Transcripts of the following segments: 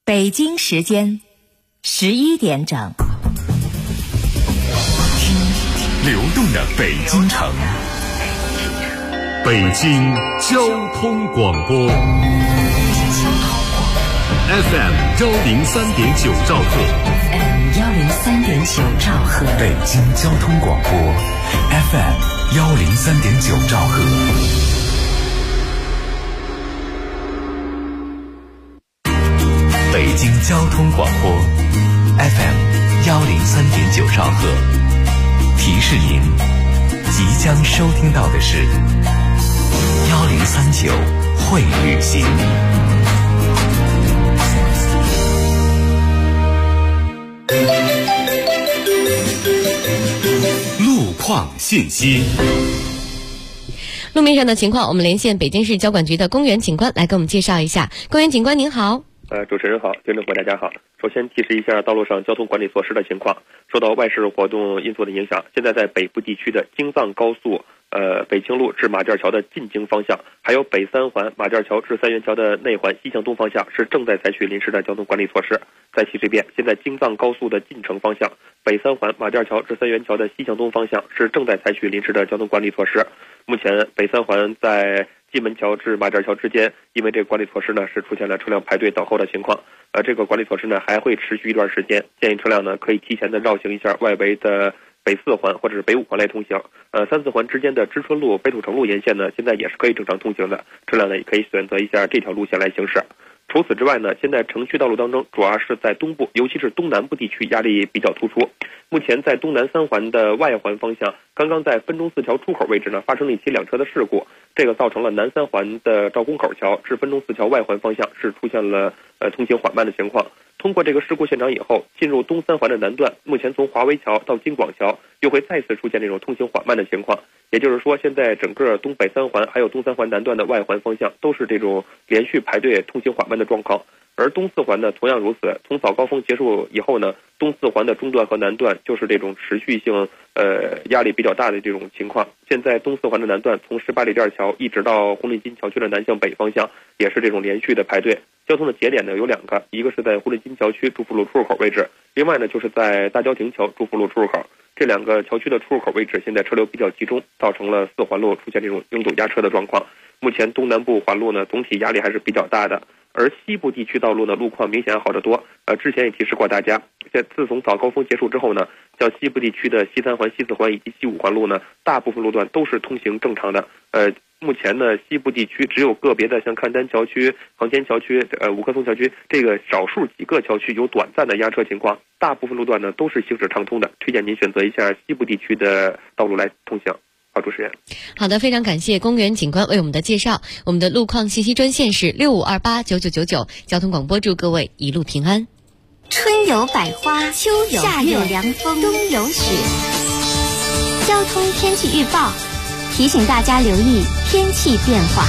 北京时间11点整。 流动的北京城，北京交通广播 FM 103.9兆赫， 103.9兆赫， 北京交通广播 FM 103.9兆赫。北京交通广播 FM 103.9兆赫，提示您即将收听到的是1039会旅行。路况信息。 路面上的情况，我们连线北京市交管局的公园警官来给我们介绍一下。公园警官您好。 主持人好，听众朋友大家好。首先提示一下道路上交通管理措施的情况。受到外事活动因素的影响，现在在北部地区的京藏高速北清路至马甸桥的进京方向，还有北三环马甸桥至三元桥的内环西向东方向是正在采取临时的交通管理措施。再提示一遍，现在京藏高速的进城方向，北三环马甸桥至三元桥的西向东方向是正在采取临时的交通管理措施。目前北三环在蓟门桥至马甸桥之间，因为这个管理措施呢是出现了车辆排队等候的情况，这个管理措施呢还会持续一段时间，建议车辆呢可以提前的绕行一下外围的北四环或者是北五环来通行。三四环之间的知春路、北土城路沿线呢，现在也是可以正常通行的，车辆呢也可以选择一下这条路线来行驶。除此之外呢，现在城区道路当中主要是在东部，尤其是东南部地区压力比较突出。目前在东南三环的外环方向，刚刚在分钟寺桥出口位置呢发生了一起两车的事故，这个造成了南三环的赵公口桥至分钟寺桥外环方向是出现了通行缓慢的情况。通过这个事故现场以后，进入东三环的南段，目前从华威桥到京广桥又会再次出现这种通行缓慢的情况。也就是说，现在整个东北三环还有东三环南段的外环方向都是这种连续排队通行缓慢的状况。而东四环呢同样如此，从早高峰结束以后呢，东四环的中段和南段就是这种持续性压力比较大的这种情况。现在东四环的南段从18里店桥一直到红领巾桥区的南向北方向也是这种连续的排队。交通的节点呢有两个，一个是在红领巾桥区祝福路出入口位置，另外呢就是在大郊亭桥祝福路出入口。这两个桥区的出入口位置现在车流比较集中，造成了四环路出现这种拥堵压车的状况。目前东南部环路呢总体压力还是比较大的，而西部地区道路呢路况明显好得多。之前也提示过大家，自从早高峰结束之后呢，像西部地区的西三环、西四环以及西五环路呢，大部分路段都是通行正常的。目前呢，西部地区只有个别的像赣丹桥区、航天桥区、五棵松桥区这个少数几个桥区有短暂的压车情况，大部分路段呢都是行驶畅通的。推荐您选择一下西部地区的道路来通行。好，主持人。 好的，非常感谢公园警官为我们的介绍。我们的路况信息专线是65289999，交通广播祝各位一路平安。 春有百花，秋有夏有凉风，冬有雪。交通天气预报提醒大家留意天气变化。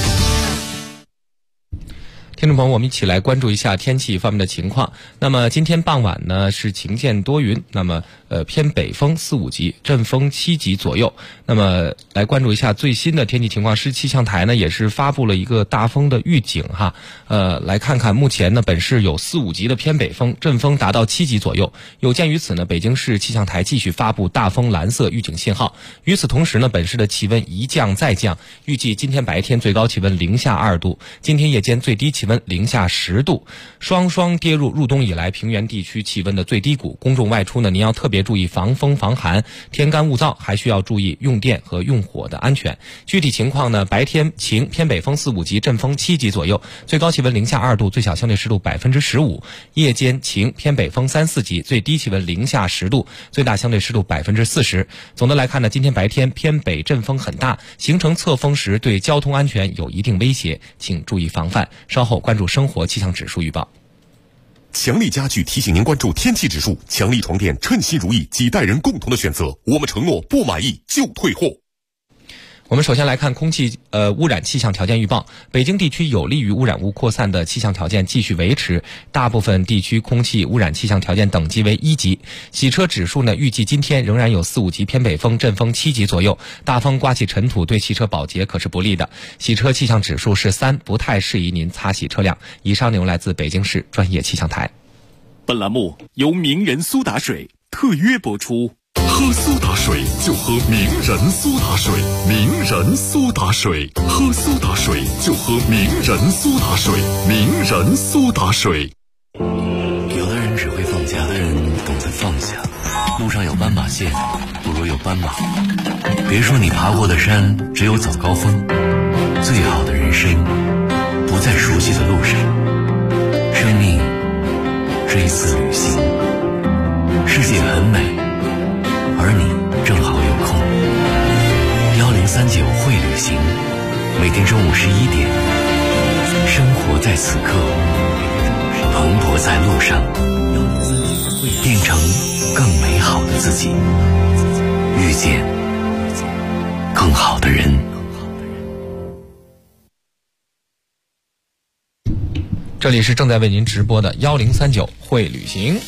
听众朋友，我们一起来关注一下天气方面的情况。那么今天傍晚呢是晴间多云，那么偏北风4、5级，阵风7级左右。那么来关注一下最新的天气情况。市气象台呢也是发布了一个大风的预警哈。来看看目前呢本市有4、5级的偏北风，阵风达到7级左右。有鉴于此呢，北京市气象台继续发布大风蓝色预警信号。与此同时呢，本市的气温一降再降，预计今天白天最高气温零下2度，今天夜间最低气温零下10度，双双跌入冬以来平原地区气温的最低谷。公众外出呢，您要特别注意防风防寒，天干物燥，还需要注意用电和用火的安全。具体情况呢，白天晴，偏北风4、5级，阵风7级左右，最高气温零下2度，最小相对湿度15%。夜间晴，偏北风3、4级，最低气温零下10度，最大相对湿度40%。总的来看呢，今天白天偏北阵风很大，形成侧风时对交通安全有一定威胁，请注意防范。稍后关注生活气象指数预报。 强力家具提醒您关注天气指数，强力床垫称心如意，几代人共同的选择，我们承诺不满意就退货。 我们首先来看空气污染气象条件预报。北京地区有利于污染物扩散的气象条件继续维持，大部分地区空气污染气象条件等级为1级。洗车指数呢，预计今天仍然有4、5级偏北风，阵风7级左右，大风刮起尘土，对汽车保洁可是不利的。洗车气象指数是3，不太适宜您擦洗车辆。以上内容来自北京市专业气象台。 本栏目由名人苏打水特约播出。 喝苏打水就喝名人苏打水，名人苏打水，喝苏打水就喝名人苏打水，名人苏打水。 有的人只会放假，有的人懂得放下。路上有斑马线，不如有斑马。别说你爬过的山只有早高峰，最好的人生不在熟悉的路上。生命是一次旅行，世界很美，而你正好有空。1039会旅行，每天中午11点，生活在此刻，蓬勃在路上，变成更美好的自己，遇见更好的人。 这里是正在为您直播的1039会旅行。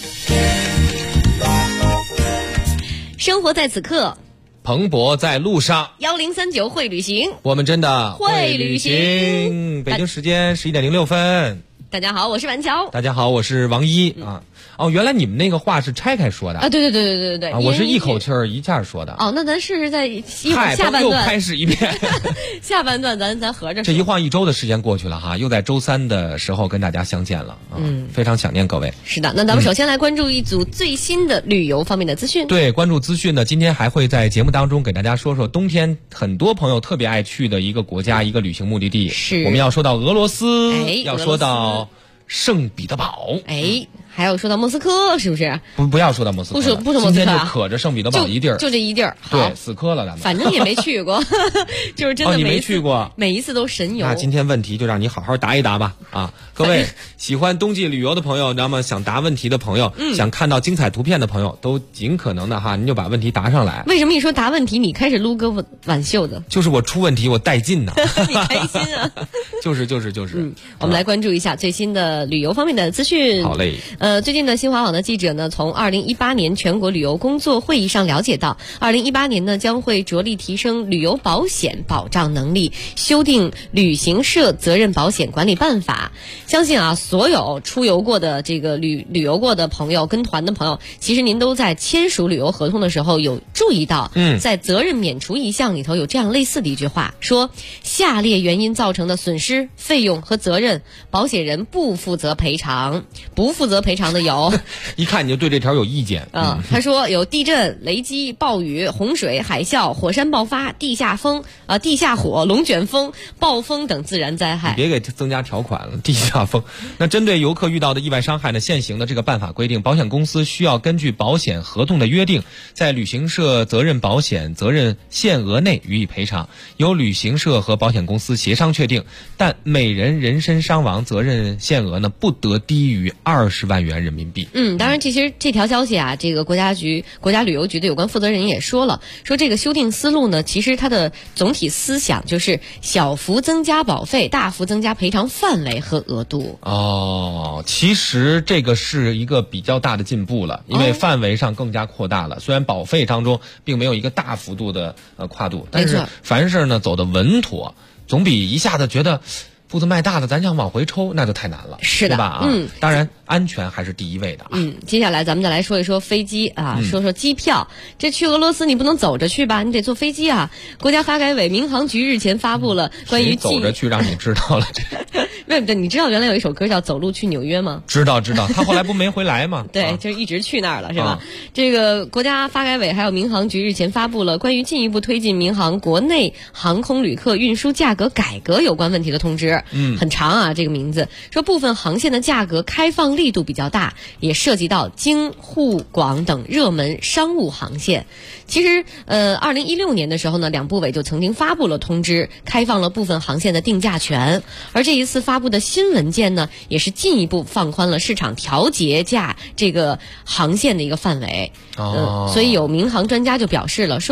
生活在此刻， 蓬勃在路上。 1039会旅行， 我们真的会旅行。 北京时间11点06分。 大家好，我是王乔。 大家好，我是王一啊。哦，原来你们那个话是拆开说的啊？对， 我是一口气儿一下说的。 哦，那咱试试在下半段又开始一遍。 下半段咱合着说。 这一晃1周的时间过去了哈，又在周3的时候跟大家相见了啊，非常想念各位。 是的，那咱们首先来关注一组最新的旅游方面的资讯。 对，关注资讯呢，今天还会在节目当中给大家说说冬天很多朋友特别爱去的一个国家，一个旅行目的地。 是， 我们要说到俄罗斯，要说到圣彼得堡， 还有说到莫斯科，是不是？ 不要说到莫斯科， 不说莫斯科， 今天就可着圣彼得堡一地儿， 就这一地儿。 对，死磕了咱们。 反正也没去过，就是真的你没去过， 每一次都神游。 那今天问题就让你好好答一答吧啊！各位喜欢冬季旅游的朋友，那么想答问题的朋友，想看到精彩图片的朋友，都尽可能的哈，您就把问题答上来。 为什么一说答问题，你开始撸胳挽袖子？ 就是我出问题，我带劲呢。 你开心啊？ 就是。 我们来关注一下最新的旅游方面的资讯。 好嘞。 最近的新华网的记者呢，从2018年全国旅游工作会议上了解到，2018年呢将会着力提升旅游保险保障能力，修订旅行社责任保险管理办法。相信啊，所有出游过的这个旅游过的朋友，跟团的朋友，其实您都在签署旅游合同的时候有注意到，在责任免除一项里头有这样类似的一句话，说下列原因造成的损失、费用和责任，保险人不负责赔偿。不负责赔偿的有， 一看你就对这条有意见。 他说有地震、雷击、暴雨、洪水、海啸、火山爆发、地下火、龙卷风、暴风等自然灾害。 你别给增加条款了，地下风。那针对游客遇到的意外伤害呢，现行的这个办法规定，保险公司需要根据保险合同的约定，在旅行社责任保险责任限额内予以赔偿，由旅行社和保险公司协商确定，但每人人身伤亡责任限额呢不得低于20万元人民币。 当然其实这条消息啊，这个国家旅游局的有关负责人也说了，说这个修订思路呢，其实它的总体思想就是小幅增加保费，大幅增加赔偿范围和额度。 其实这个是一个比较大的进步了，因为范围上更加扩大了。虽然保费当中并没有一个大幅度的跨度，但是凡事呢走得稳妥，总比一下子觉得步子迈大了，咱想往回抽，那就太难了， 是的， 对吧？当然安全还是第一位的啊。 接下来咱们再来说一说飞机啊，说说机票。这去俄罗斯你不能走着去吧，你得坐飞机啊。国家发改委、民航局日前发布了关于走着去让你知道了这。 对，你知道原来有一首歌叫《走路去纽约》吗？ 知道，他后来不没回来吗？ 对，就一直去那儿了，是吧？这个国家发改委还有民航局日前发布了关于进一步推进民航国内航空旅客运输价格改革有关问题的通知。很长啊，这个名字说部分航线的价格开放力度比较大，也涉及到京沪广等热门商务航线。其实2016年的时候呢，两部委就曾经发布了通知，开放了部分航线的定价权，而这一次发布的新文件呢，也是进一步放宽了市场调节价这个航线的一个范围。所以有民航专家就表示了，说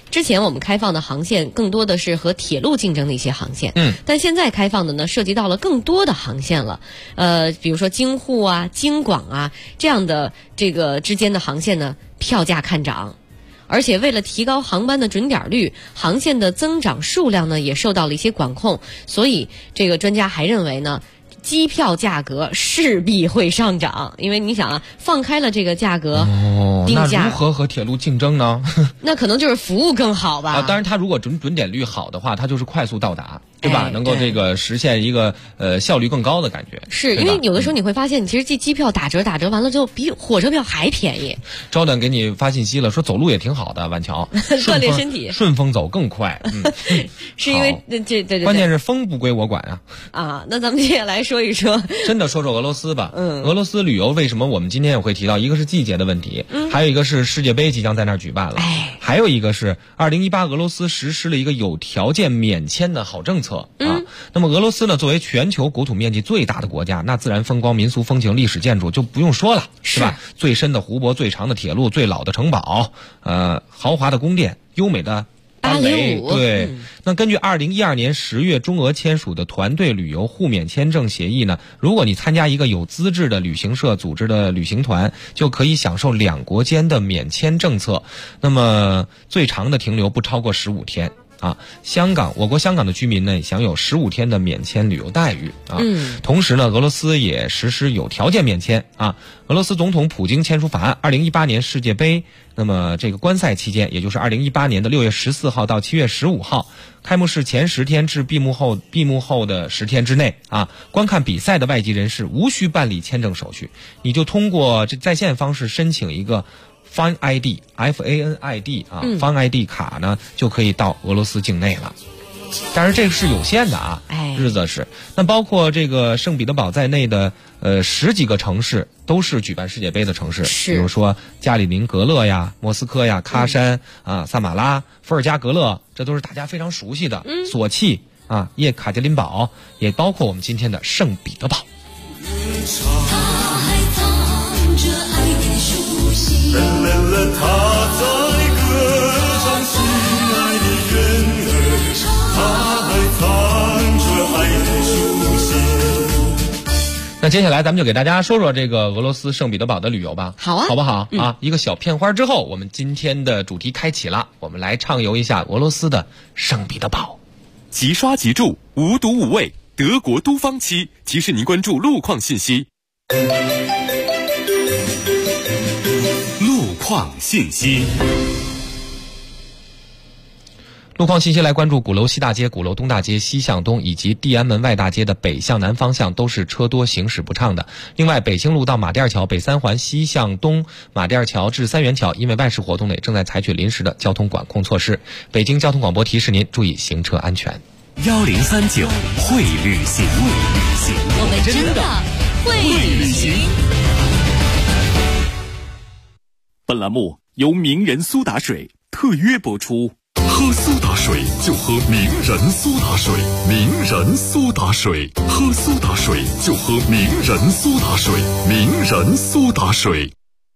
之前我们开放的航线更多的是和铁路竞争的一些航线，但现在开放的呢，涉及到了更多的航线了。比如说京沪啊、京广啊这样的这个之间的航线呢，票价看涨。而且为了提高航班的准点率，航线的增长数量呢也受到了一些管控，所以这个专家还认为呢，机票价格势必会上涨，因为你想啊，放开了这个价格定价， 那如何和铁路竞争呢？ 那可能就是服务更好吧。 当然，它如果准点率好的话，它就是快速到达，对吧？能够这个实现一个效率更高的感觉。 是因为有的时候你会发现，其实这机票打折完了之后，比火车票还便宜。 招短给你发信息了，说走路也挺好的，晚桥锻炼身体， 顺风走更快。 是因为对， 关键是风不归我管啊。 啊，那咱们接下来说一说， 真的说俄罗斯吧。俄罗斯旅游为什么我们今天也会提到？一个是季节的问题，还有一个是世界杯即将在那儿举办了，还有一个是2018俄罗斯实施了一个有条件免签的好政策啊。那么俄罗斯呢，作为全球国土面积最大的国家，那自然风光、民俗风情、历史建筑就不用说了，是吧？最深的湖泊、最长的铁路、最老的城堡，豪华的宫殿、优美的芭蕾舞。对，那根据2012年10月中俄签署的团队旅游互免签证协议呢，如果你参加一个有资质的旅行社组织的旅行团，就可以享受两国间的免签政策。那么最长的停留不超过15天。我国香港的居民呢，也享有15天的免签旅游待遇啊。同时呢，俄罗斯也实施有条件免签啊。俄罗斯总统普京签署法案，2018年世界杯，那么这个观赛期间，也就是2018年的6月14号到7月15号，开幕式前10天至闭幕后的10天之内啊，观看比赛的外籍人士无需办理签证手续，你就通过这在线方式申请一个Fan ID FANID 啊，Fan ID 卡呢就可以到俄罗斯境内了。但是这个是有限的啊，日子是。那包括这个圣彼得堡在内的10几个城市都是举办世界杯的城市，比如说加里宁格勒呀、莫斯科呀、喀山啊、萨马拉、伏尔加格勒，这都是大家非常熟悉的。索契啊、叶卡捷琳堡，也包括我们今天的圣彼得堡。 他在歌唱心爱的人儿，他还藏着爱的书信。 那接下来咱们就给大家说说这个俄罗斯圣彼得堡的旅游吧。 好啊， 好不好？一个小片花之后，我们今天的主题开启了，我们来畅游一下俄罗斯的圣彼得堡。 即刷即住，无毒无味，德国都方期提示您关注路况信息。路况信息， 路况信息来关注鼓楼西大街、鼓楼东大街西向东以及地安门外大街的北向南方向都是车多行驶不畅的。另外，北兴路到马甸桥、北三环西向东马甸桥至三元桥，因为外事活动呢，也正在采取临时的交通管控措施。北京交通广播提示您注意行车安全。 1039会旅行， 我们真的会旅行。 本栏目由名人苏打水特约播出。 喝苏打水就喝名人苏打水，名人苏打水，喝苏打水就喝名人苏打水，名人苏打水。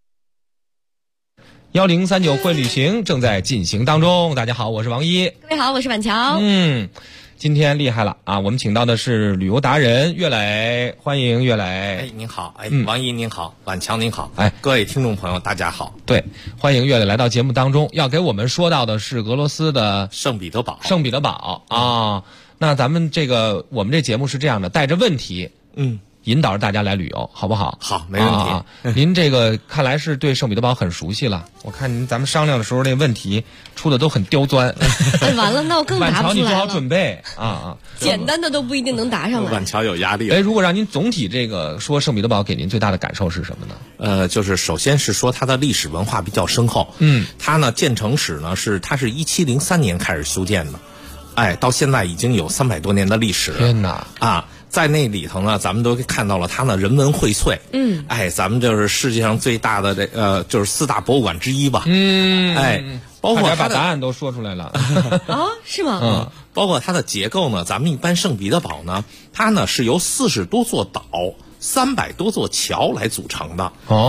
1039会旅行正在进行当中。大家好，我是王一。 各位好，我是板桥。 今天厉害了啊！我们请到的是旅游达人岳磊，欢迎岳磊。 您好，王一您好，晚强您好，各位听众朋友大家好。 对，欢迎岳磊来到节目当中，要给我们说到的是俄罗斯的圣彼得堡。 圣彼得堡啊，那咱们我们这节目是这样的，带着问题，引导着大家来旅游，好不好？ 好，没问题。 您这个看来是对圣彼得堡很熟悉了。我看咱们商量的时候，那问题出的都很刁钻。 完了，那我更答不出来了。 晚桥，你做好准备啊！ 简单的都不一定能答上来。 晚桥有压力。 如果让您总体这个说圣彼得堡，给您最大的感受是什么呢？就是首先是说它的历史文化比较深厚。它呢建成史呢它是1703年开始修建的，到现在已经有300多年的历史了。 天哪！ 在那里头呢，咱们都看到了它呢人文荟萃。咱们就是世界上最大的就是4大博物馆之一吧。包括把答案都说出来了。 是吗？ 包括它的结构呢，咱们一般圣彼得堡呢，它呢是由40多座岛、300多座桥来组成的。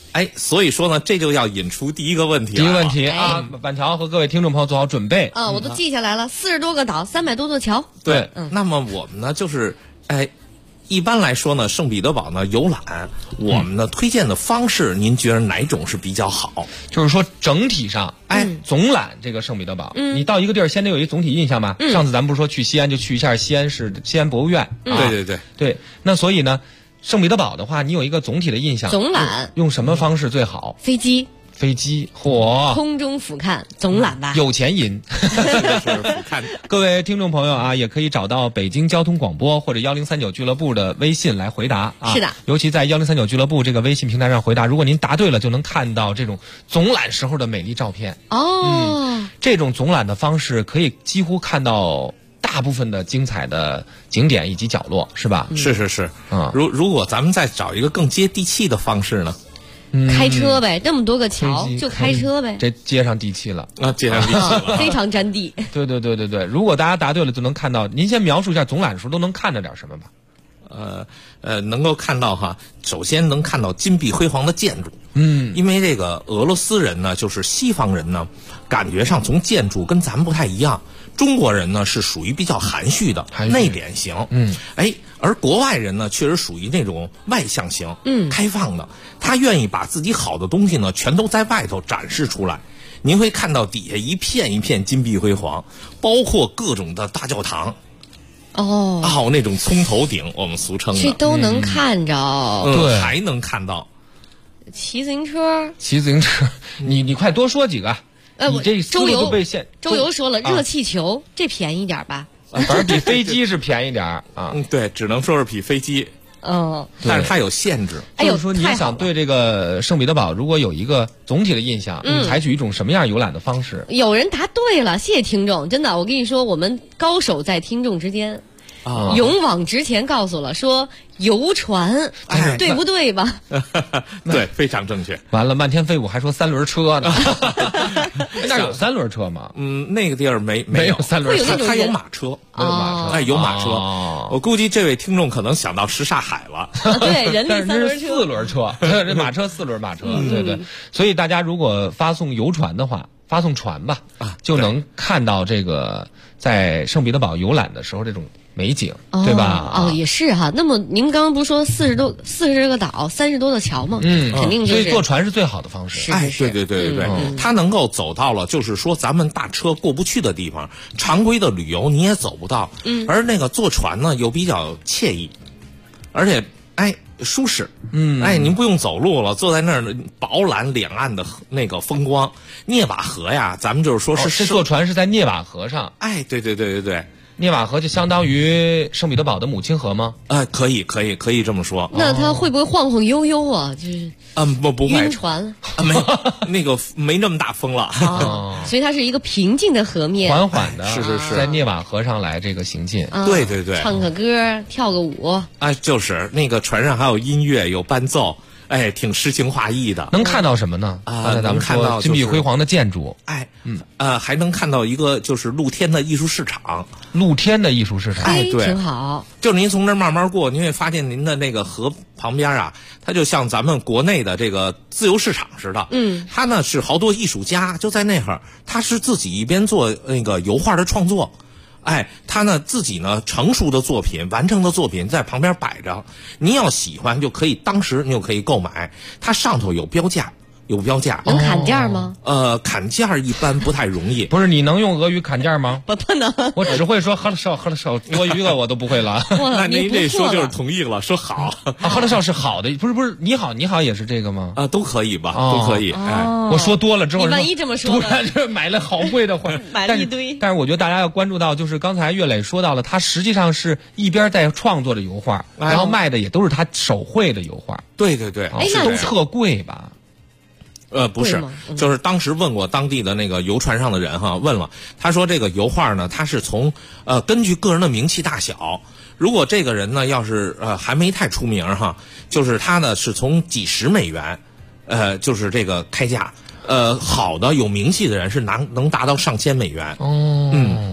所以说呢，这就要引出第一个问题了。 第一个问题啊，板桥和各位听众朋友做好准备啊，我都记下来了，40多个岛，300多座桥。 对，那么我们呢，就是一般来说呢，圣彼得堡呢游览，我们呢推荐的方式，您觉得哪种是比较好？ 就是说整体上，总览这个圣彼得堡，你到一个地儿先得有一总体印象吧。上次咱们不是说去西安就去一下西安博物院，对。那所以呢，圣彼得堡的话，你有一个总体的印象， 总览用什么方式最好？ 飞机，空中俯瞰总览吧， 有钱银。各位听众朋友啊，也可以找到北京交通广播或者1039俱乐部的微信来回答啊。 是的， 尤其在1039俱乐部这个微信平台上回答，如果您答对了，就能看到这种总览时候的美丽照片。这种总览的方式可以几乎看到大部分的精彩的景点以及角落，是吧？ 是。如果咱们再找一个更接地气的方式呢？ 开车呗，这么多个桥就开车呗， 这接上地气了啊，接上地气了， 非常沾地。 对，如果大家答对了，就能看到。您先描述一下总览的时候都能看到点什么吧？ 能够看到哈，首先能看到金碧辉煌的建筑。因为这个俄罗斯人呢，就是西方人呢，感觉上从建筑跟咱们不太一样。中国人呢是属于比较含蓄的内敛型，而国外人呢确实属于那种外向型，开放的。他愿意把自己好的东西呢全都在外头展示出来。您会看到底下一片一片金碧辉煌，包括各种的大教堂。那种葱头顶，我们俗称的， 这都能看着。 对，还能看到骑自行车， 你快多说几个。你这周游被限。 周游说了，热气球这便宜点吧？ 反正比飞机是便宜点啊。 对，只能说是比飞机。但是它有限制。 就是说，你想对这个圣彼得堡如果有一个总体的印象，采取一种什么样游览的方式？ 有人答对了，谢谢听众，真的，我跟你说，我们高手在听众之间。勇往直前告诉了说游船，对不对吧？ 对，非常正确。 完了，漫天飞舞还说3轮车呢。那有3轮车吗？ 那个地儿没有 3轮车， 它有马车，有马车。我估计这位听众可能想到什刹海了。 对，人力3轮车，4轮车，这马车4轮马车，对。所以大家如果发送游船的话，发送船吧，就能看到这个在圣彼得堡游览的时候这种美景，对吧？ 也是哈。那么您刚刚不是说40个岛，30多个桥吗？肯定就是。 所以坐船是最好的方式。 对，它能够走到了，就是说咱们大车过不去的地方，常规的旅游你也走不到。而那个坐船呢，又比较惬意，而且舒适。您不用走路了，坐在那儿饱览两岸的那个风光。涅瓦河呀，咱们就是说是坐船是在涅瓦河上。 对。 涅瓦河就相当于圣彼得堡的母亲河吗？ 可以这么说。 那它会不会晃晃悠悠啊？就是不会晕船没那么大风了。 所以它是一个平静的河面， 缓缓的， 是在涅瓦河上来这个行进。 对， 唱个歌，跳个舞。 就是那个船上还有音乐，有伴奏。挺诗情画意的。 能看到什么呢？刚才咱们看到金碧辉煌的建筑。 还能看到一个就是露天的艺术市场。 露天的艺术市场， 对， 挺好。 就是您从这儿慢慢过，您会发现您的那个河旁边啊，它就像咱们国内的这个自由市场似的。它呢是好多艺术家就在那会儿，他是自己一边做那个油画的创作。他呢自己呢成熟的作品、完成的作品在旁边摆着，您要喜欢就可以，当时你就可以购买。它上头有标价。 能砍价吗？ 砍价一般不太容易。 不是，你能用俄语砍价吗？ 不能。 我只会说喝了少，多余了我都不会了。 那您这说就是同意了，说好。 喝了少是好的，不是，你好也是这个吗？ 都可以吧，都可以。 我说多了之后， 你万一这么说， 突然就买了好贵的花， 买了一堆。 但是我觉得大家要关注到，就是刚才岳磊说到了，他实际上是一边在创作的油画，然后卖的也都是他手绘的油画。 对， 那都特贵吧？ 不是，就是当时问过当地的那个游船上的人问了，他说这个油画呢，他是从根据个人的名气大小，如果这个人呢要是还没太出名就是他呢是从几十美元，就是这个开价，好的有名气的人是能达到上千美元。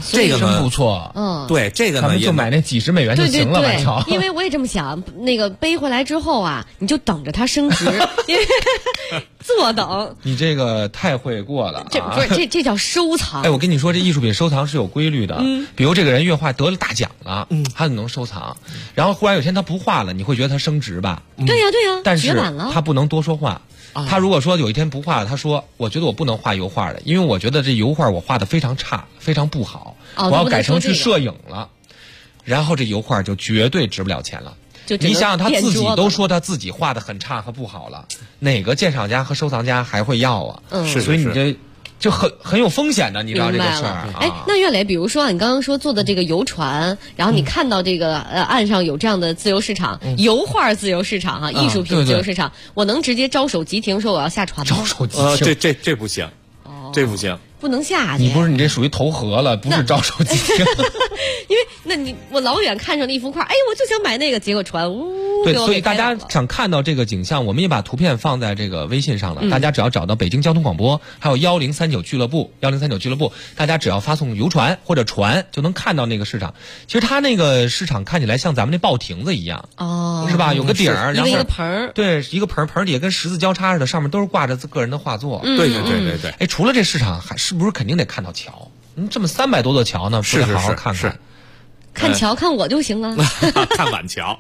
这个呢真不错。 对，这个呢咱们就买那几十美元就行了，买桥。 因为我也这么想，那个背回来之后啊，你就等着它升值，因为坐等。 你这个太会过了， 这不是这叫收藏。 哎，我跟你说，这艺术品收藏是有规律的。比如这个人越画得了大奖了，他就能收藏。然后忽然有天他不画了，你会觉得他升值吧？ 对呀对呀， 但是绝版了。 他不能多说话。他如果说有一天不画了，他说我觉得我不能画油画了，因为我觉得这油画我画的非常差，非常不好，我要改成去摄影了。然后这油画就绝对值不了钱了。你想想，他自己都说他自己画的很差和不好了，哪个鉴赏家和收藏家还会要啊？所以你这就很有风险的，你知道这个事儿。 哎，那岳磊，比如说你刚刚说做的这个游船，然后你看到这个岸上有这样的自由市场，油画自由市场啊，艺术品自由市场，我能直接招手即停，说我要下船吗？ 招手即停， 这不行，这不行。 不能下去。 你这属于投河了，不是招手即停。 因为我老远看上那一幅画，哎，我就想买那个，结果船对，所以大家想看到这个景象，我们也把图片放在这个微信上了。大家只要找到北京交通广播，还有1039俱乐部，大家只要发送游船或者船，就能看到那个市场。其实它那个市场看起来像咱们那报亭子一样，是吧？有个顶儿，然后一个盆儿， 对，一个盆底下跟十字交叉似的，上面都是挂着个人的画作。 对。 哎，除了这市场，是不是肯定得看到桥？这么300多座桥呢，不得好好看看？ 看桥看我就行了， 看晚桥。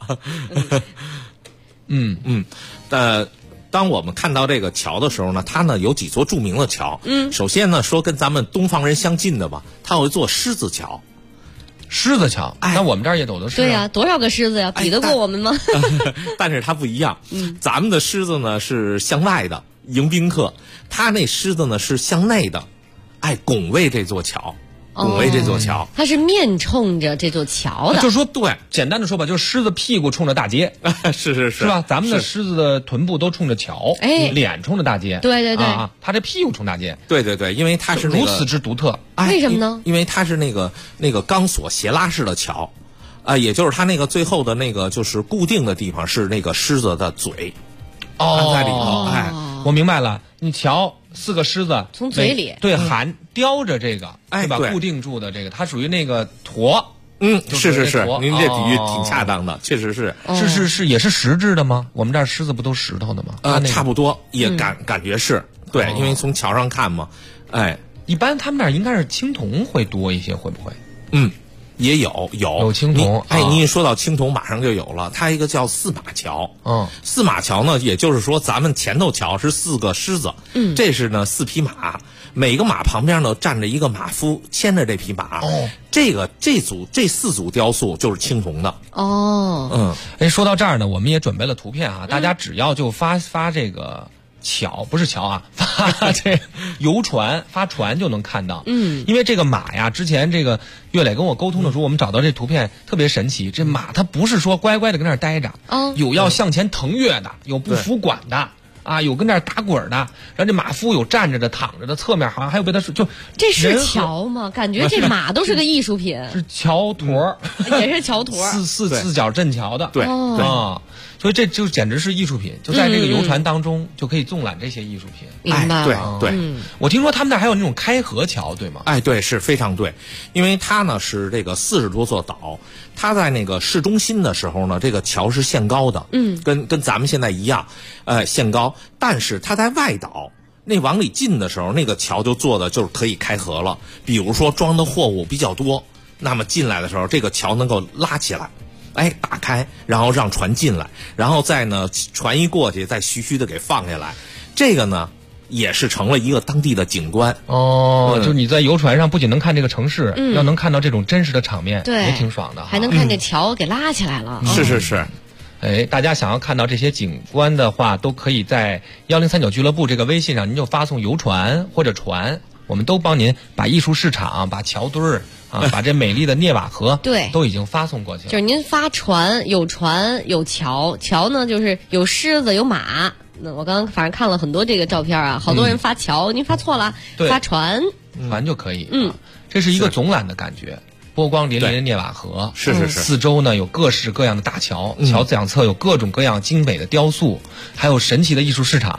当我们看到这个桥的时候呢，它呢有几座著名的桥。首先呢说跟咱们东方人相近的吧，它有一座狮子桥。 狮子桥，那我们这儿也有的是。 对呀，多少个狮子呀？比得过我们吗？ 但是它不一样，咱们的狮子呢是向外的迎宾客，它那狮子呢是向内的，拱卫这座桥。它是面冲着这座桥的， 就是说，对，简单的说吧，就是狮子屁股冲着大街，是吧？咱们的狮子的臀部都冲着桥，脸冲着大街， 对， 它这屁股冲大街， 对，因为它是如此之独特， 为什么呢？ 因为它是那个钢索斜拉式的桥，也就是它那个最后的那个就是固定的地方是那个狮子的嘴，在里头， 我明白了，你瞧。4个狮子从嘴里含叼着这个，对吧？固定住的这个，它属于那个驼。 是，您这比喻挺恰当的，确实是。 是，也是石质的吗？我们这儿狮子不都石头的吗？ 差不多，也感觉是对，因为从桥上看嘛， 一般他们那儿应该是青铜会多一些，会不会？ 也有青铜。 你一说到青铜，马上就有了。它一个叫4马桥。4马桥呢，也就是说咱们前头桥是4个狮子，这是呢4匹马，每个马旁边呢站着一个马夫，牵着这匹马。这4组雕塑就是青铜的。 说到这儿呢，我们也准备了图片啊，大家只要就发这个。桥不是桥啊，发这游船发船就能看到。因为这个马呀，之前这个岳磊跟我沟通的时候，我们找到这图片特别神奇。这马它不是说乖乖的跟那儿待着，有要向前腾跃的，有不服管的。有跟那儿打滚的，然后这马夫有站着的、躺着的，侧面好像还有被他就这是桥吗？感觉这马都是个艺术品。 是桥坨， 也是桥坨， 四角镇桥的。 对。 所以这就简直是艺术品，就在这个游船当中就可以纵览这些艺术品。 明白。 对。 我听说他们那还有那种开合桥，对吗？ 对，是非常对，因为它呢是这个40多座岛，它在那个市中心的时候呢，这个桥是限高的，跟咱们现在一样，限高，但是它在外岛。那往里进的时候，那个桥就做的就是可以开合了。比如说装的货物比较多，那么进来的时候，这个桥能够拉起来。打开，然后让船进来，然后再呢，船一过去，再徐徐的给放下来。这个呢，也是成了一个当地的景观。 就你在游船上不仅能看这个城市，要能看到这种真实的场面，也挺爽的。 还能看这桥给拉起来了。 是。 大家想要看到这些景观的话，都可以在1039俱乐部这个微信上，您就发送游船或者船，我们都帮您把艺术市场、把桥墩儿。把这美丽的涅瓦河都已经发送过去了。 就是您发船有桥，桥呢就是有狮子有马。那我刚刚反正看了很多这个照片啊，好多人发桥，您发错了，发船就可以。这是一个总览的感觉，波光粼粼的涅瓦河， 是。 四周呢有各式各样的大桥，桥两侧有各种各样精美的雕塑，还有神奇的艺术市场。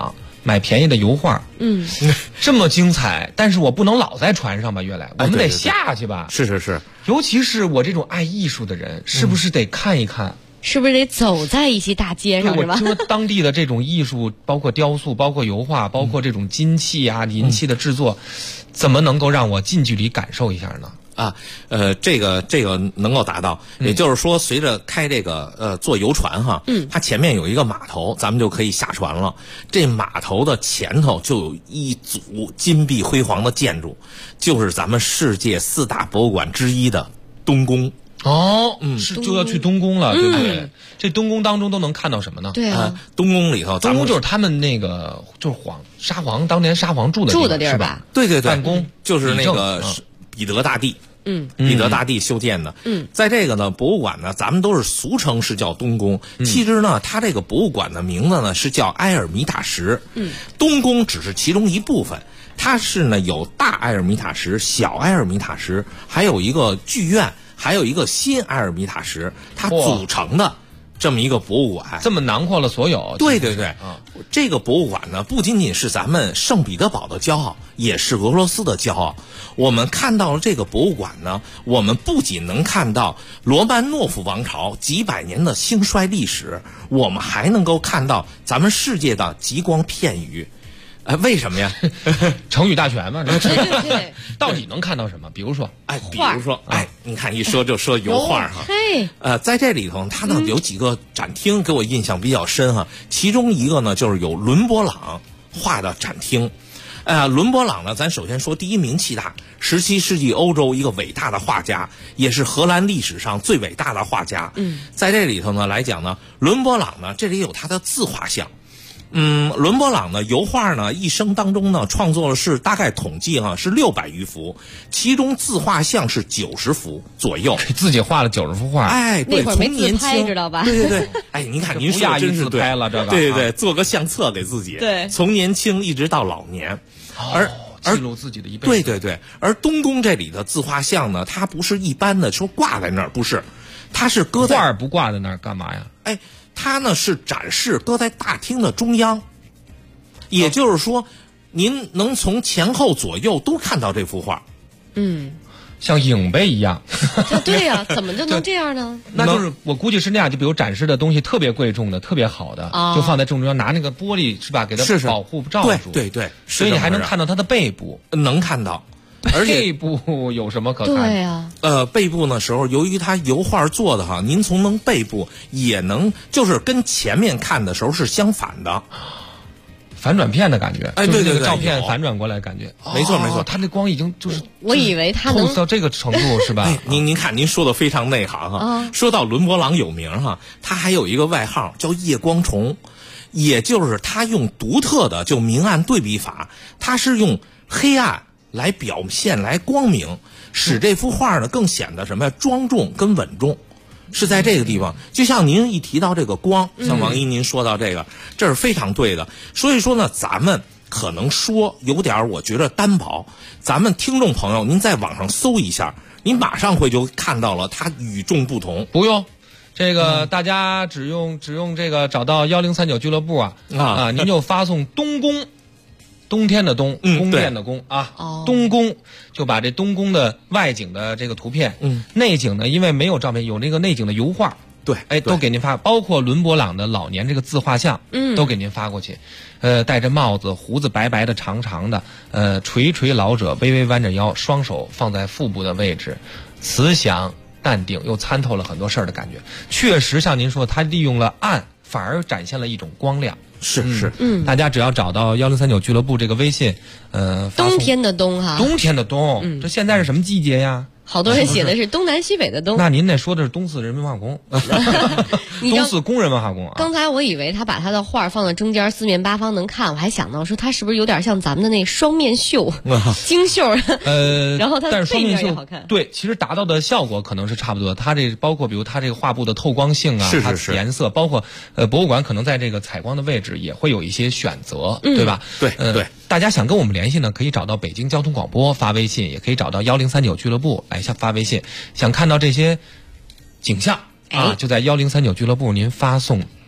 买便宜的油画，这么精彩，但是我不能老在船上吧，月来，我们得下去吧。 是， 尤其是我这种爱艺术的人，是不是得看一看？ 是不是得走在一些大街上，是吧？ 我说当地的这种艺术，包括雕塑，包括油画，包括这种金器啊、银器的制作，怎么能够让我近距离感受一下呢？ 这个能够达到，也就是说，随着开这个坐游船哈，它前面有一个码头，咱们就可以下船了。这码头的前头就有一组金碧辉煌的建筑，就是咱们世界4大博物馆之一的东宫。 是就要去东宫了，对不对？这东宫当中都能看到什么呢？ 对啊， 东宫里头， 东宫就是他们那个就是沙皇当年沙皇住的地儿吧？ 对， 办公就是那个彼得大帝。彼得大帝修建的。在这个呢博物馆呢，咱们都是俗称是叫东宫。其实呢，它这个博物馆的名字呢是叫埃尔米塔什。东宫只是其中一部分，它是呢有大埃尔米塔什、小埃尔米塔什，还有一个剧院，还有一个新埃尔米塔什，它组成的这么一个博物馆， 这么囊括了所有。 对，这个博物馆呢，不仅仅是咱们圣彼得堡的骄傲，也是俄罗斯的骄傲。我们看到了这个博物馆呢，我们不仅能看到罗曼诺夫王朝几百年的兴衰历史，我们还能够看到咱们世界的极光片羽。为什么呀？ 成语大全嘛， 对， 到底能看到什么？比如说， 你看一说就说油画哈，在这里头，它呢有几个展厅给我印象比较深哈。其中一个呢就是有伦勃朗画的展厅。伦勃朗呢，咱首先说第一名气大，17世纪欧洲一个伟大的画家，也是荷兰历史上最伟大的画家。在这里头呢来讲呢，伦勃朗呢这里有他的自画像。伦勃朗呢油画呢一生当中呢创作的是大概统计是600余幅，其中自画像是90幅左右， 给自己画了90幅画。 那会儿没自拍知道吧？ 对，您看您说真是自拍了，这个对，做个相册给自己， 对， 从年轻一直到老年，而记录自己的一辈子。 对，而东宫这里的自画像呢，它不是一般的说挂在那儿，不是，它是搁在画不挂在那儿干嘛呀？ 它呢是展示搁在大厅的中央，也就是说，您能从前后左右都看到这幅画。 像影呗一样。 对呀，怎么就能这样呢？ 那就是我估计是那样，就比如展示的东西特别贵重的、特别好的，就放在正中央，拿那个玻璃是吧，给它保护罩住。 对， 所以你还能看到它的背部， 能看到。而且背部有什么可看？ 对呀， 背部的时候，由于它油画做的您从背部也能，就是跟前面看的时候是相反的。 反转片的感觉， 对， 照片反转过来感觉， 没错， 它这光已经就是， 我以为它能到这个程度是吧？ 您看，您说的非常内行哈。说到伦勃朗有名哈，他还有一个外号叫夜光虫，也就是他用独特的就明暗对比法，他是用黑暗来表现来光明，使这幅画呢更显得什么呀？庄重跟稳重。是在这个地方，就像您一提到这个光，像王一您说到这个，这是非常对的。所以说呢，咱们可能说有点我觉得单薄。咱们听众朋友，您在网上搜一下，您马上会就看到了它与众不同。 不用，这个大家只用这个找到1039俱乐部您就发送东宫。冬天的冬，宫殿的宫东宫，就把这东宫的外景的这个图片，内景呢，因为没有照片，有那个内景的油画， 对， 都给您发，包括伦勃朗的老年这个自画像，都给您发过去。戴着帽子，胡子白白的、长长的，垂垂老者，微微弯着腰，双手放在腹部的位置，慈祥淡定，又参透了很多事儿的感觉。确实，像您说，他利用了暗，反而展现了一种光亮。 是， 大家只要找到1039俱乐部这个微信， 冬天的冬哈， 冬天的冬，这现在是什么季节呀？ 好多人写的是东南西北的东。 那您得说的是东四人民文化宫，东四工人文化宫啊。 刚才我以为他把他的画放在中间，四面八方能看，我还想到说他是不是有点像咱们的那双面绣、金绣？然后他的背面也好看。 对，其实达到的效果可能是差不多。它这包括比如它这个画布的透光性啊，它颜色，包括博物馆可能在这个采光的位置也会有一些选择，对吧？ 对。 大家想跟我们联系呢，可以找到北京交通广播发微信，也可以找到1039俱乐部来发微信。想看到这些景象就在1039俱乐部您发送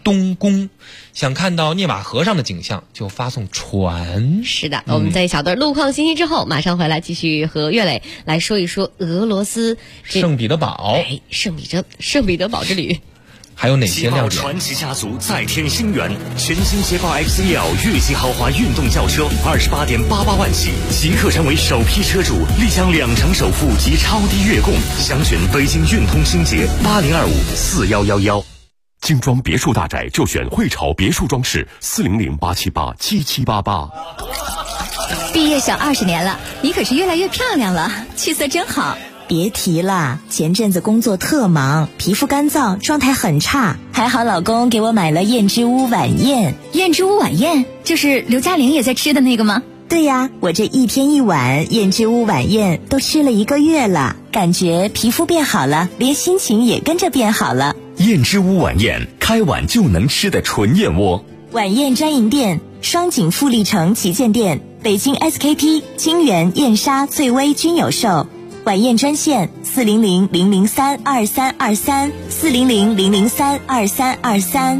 东宫。想看到涅瓦河上的景象，就发送船。 是的，我们在一小段路况信息之后，马上回来继续和岳磊来说一说俄罗斯圣彼得堡。 圣彼得堡之旅。 还有哪些亮点？ 传奇家族再添新元，全新捷豹 XEL 越级豪华运动轿车，28.88万起，即刻成为首批车主，立享2成首付及超低月供。详询北京运通新捷80254111。 精装别墅大宅就选汇潮别墅装饰，400-878-7788。 毕业小20年了，你可是越来越漂亮了，气色真好。 别提了，前阵子工作特忙，皮肤干燥，状态很差。还好老公给我买了燕之屋晚宴。 燕之屋晚宴就是刘嘉玲也在吃的那个吗？ 对呀，我这1天1碗燕之屋晚宴都吃了1个月了，感觉皮肤变好了，连心情也跟着变好了。 燕之屋晚宴，开碗就能吃的纯燕窝。 晚宴专营店：双井富力城旗舰店、北京 SKP、金源、燕莎、翠微均有售。晚宴专线400-003-2323 400-003-2323。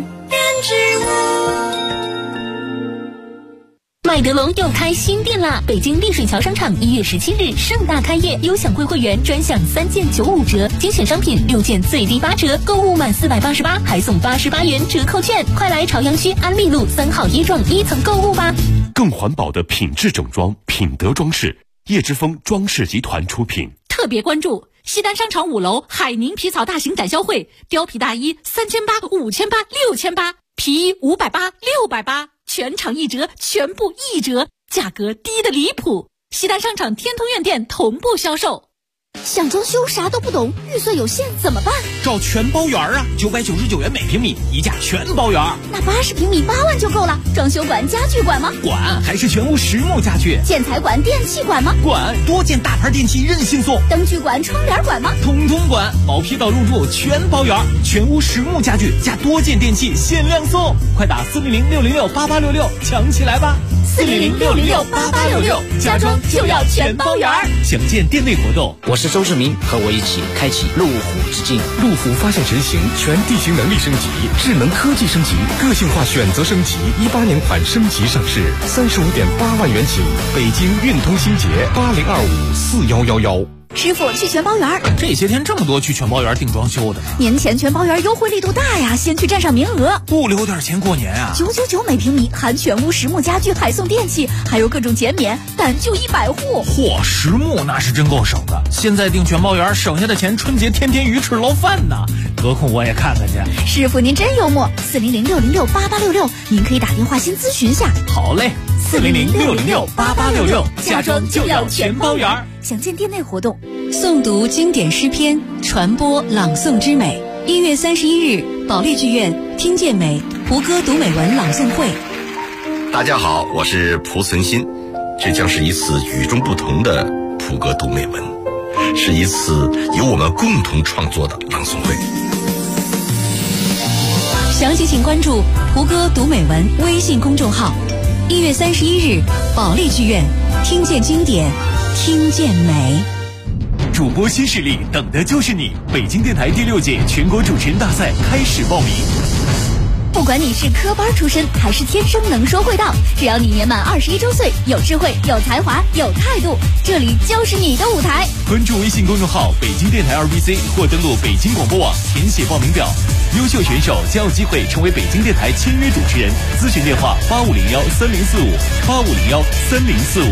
麦德龙又开新店啦！北京丽水桥商场1月17日盛大开业，优享贵会员专享3件95折，精选商品6件最低8折，购物满488还送88元折扣券，快来朝阳区安利路3号1幢1层购物吧！ 更环保的品质整装，品德装饰，叶之峰装饰集团出品。 特别关注西单商场5楼海宁皮草大型展销会，貂皮大衣3800、5800、6800，皮衣580、680，全场1折，全部1折，价格低得离谱。西单商场天通苑店同步销售。 想装修啥都不懂，预算有限怎么办？ 找全包圆啊，999元每平米，一价全包圆。 那80平米8万就够了。装修管、家具管吗？ 管，还是全屋实木家具。 建材管、电器管吗？ 管，多件大牌电器任性送。 灯具管、窗帘管吗？ 统统管，毛坯到入住全包圆，全屋实木家具加多件电器限量送，快打400-606-8866抢起来吧 ！400-606-8866，家装就要全包圆。 详见店内活动。 我是周志明，和我一起开启路虎之境。 路虎发现神行，全地形能力升级，智能科技升级，个性化选择升级，18年款升级上市，35.8万元起，北京运通新捷80254111。 师傅去全包园。 这些天这么多去全包园订装修的呢。 年前全包园优惠力度大呀，先去占上名额， 不留点钱过年啊 ！999每平米，含全屋实木家具，还送电器，还有各种减免，但就100户。 嚯，实木那是真够省的。现在订全包园，省下的钱春节天天鱼翅捞饭呢。得空我也看看去。 师傅您真幽默，400-606-8866，您可以打电话先咨询下。 好嘞，400-606-8866，家装就要全包园。 详见店内活动。 诵读经典诗篇，传播朗诵之美。1月31日，保利剧院听见美胡歌读美文朗诵会。 大家好，我是蒲存昕，这将是一次与众不同的蒲歌读美文，是一次由我们共同创作的朗诵会。 详情请关注胡歌读美文微信公众号。1月31日，保利剧院听见经典，听见美。 主播新势力，等的就是你！北京电台第6届全国主持人大赛开始报名。 不管你是科班出身还是天生能说会道，只要你年满21周岁，有智慧、有才华、有态度，这里就是你的舞台。 关注微信公众号北京电台2BC 或登录北京广播网填写报名表，优秀选手将有机会成为北京电台签约主持人。咨询电话8501-3045 8501-3045。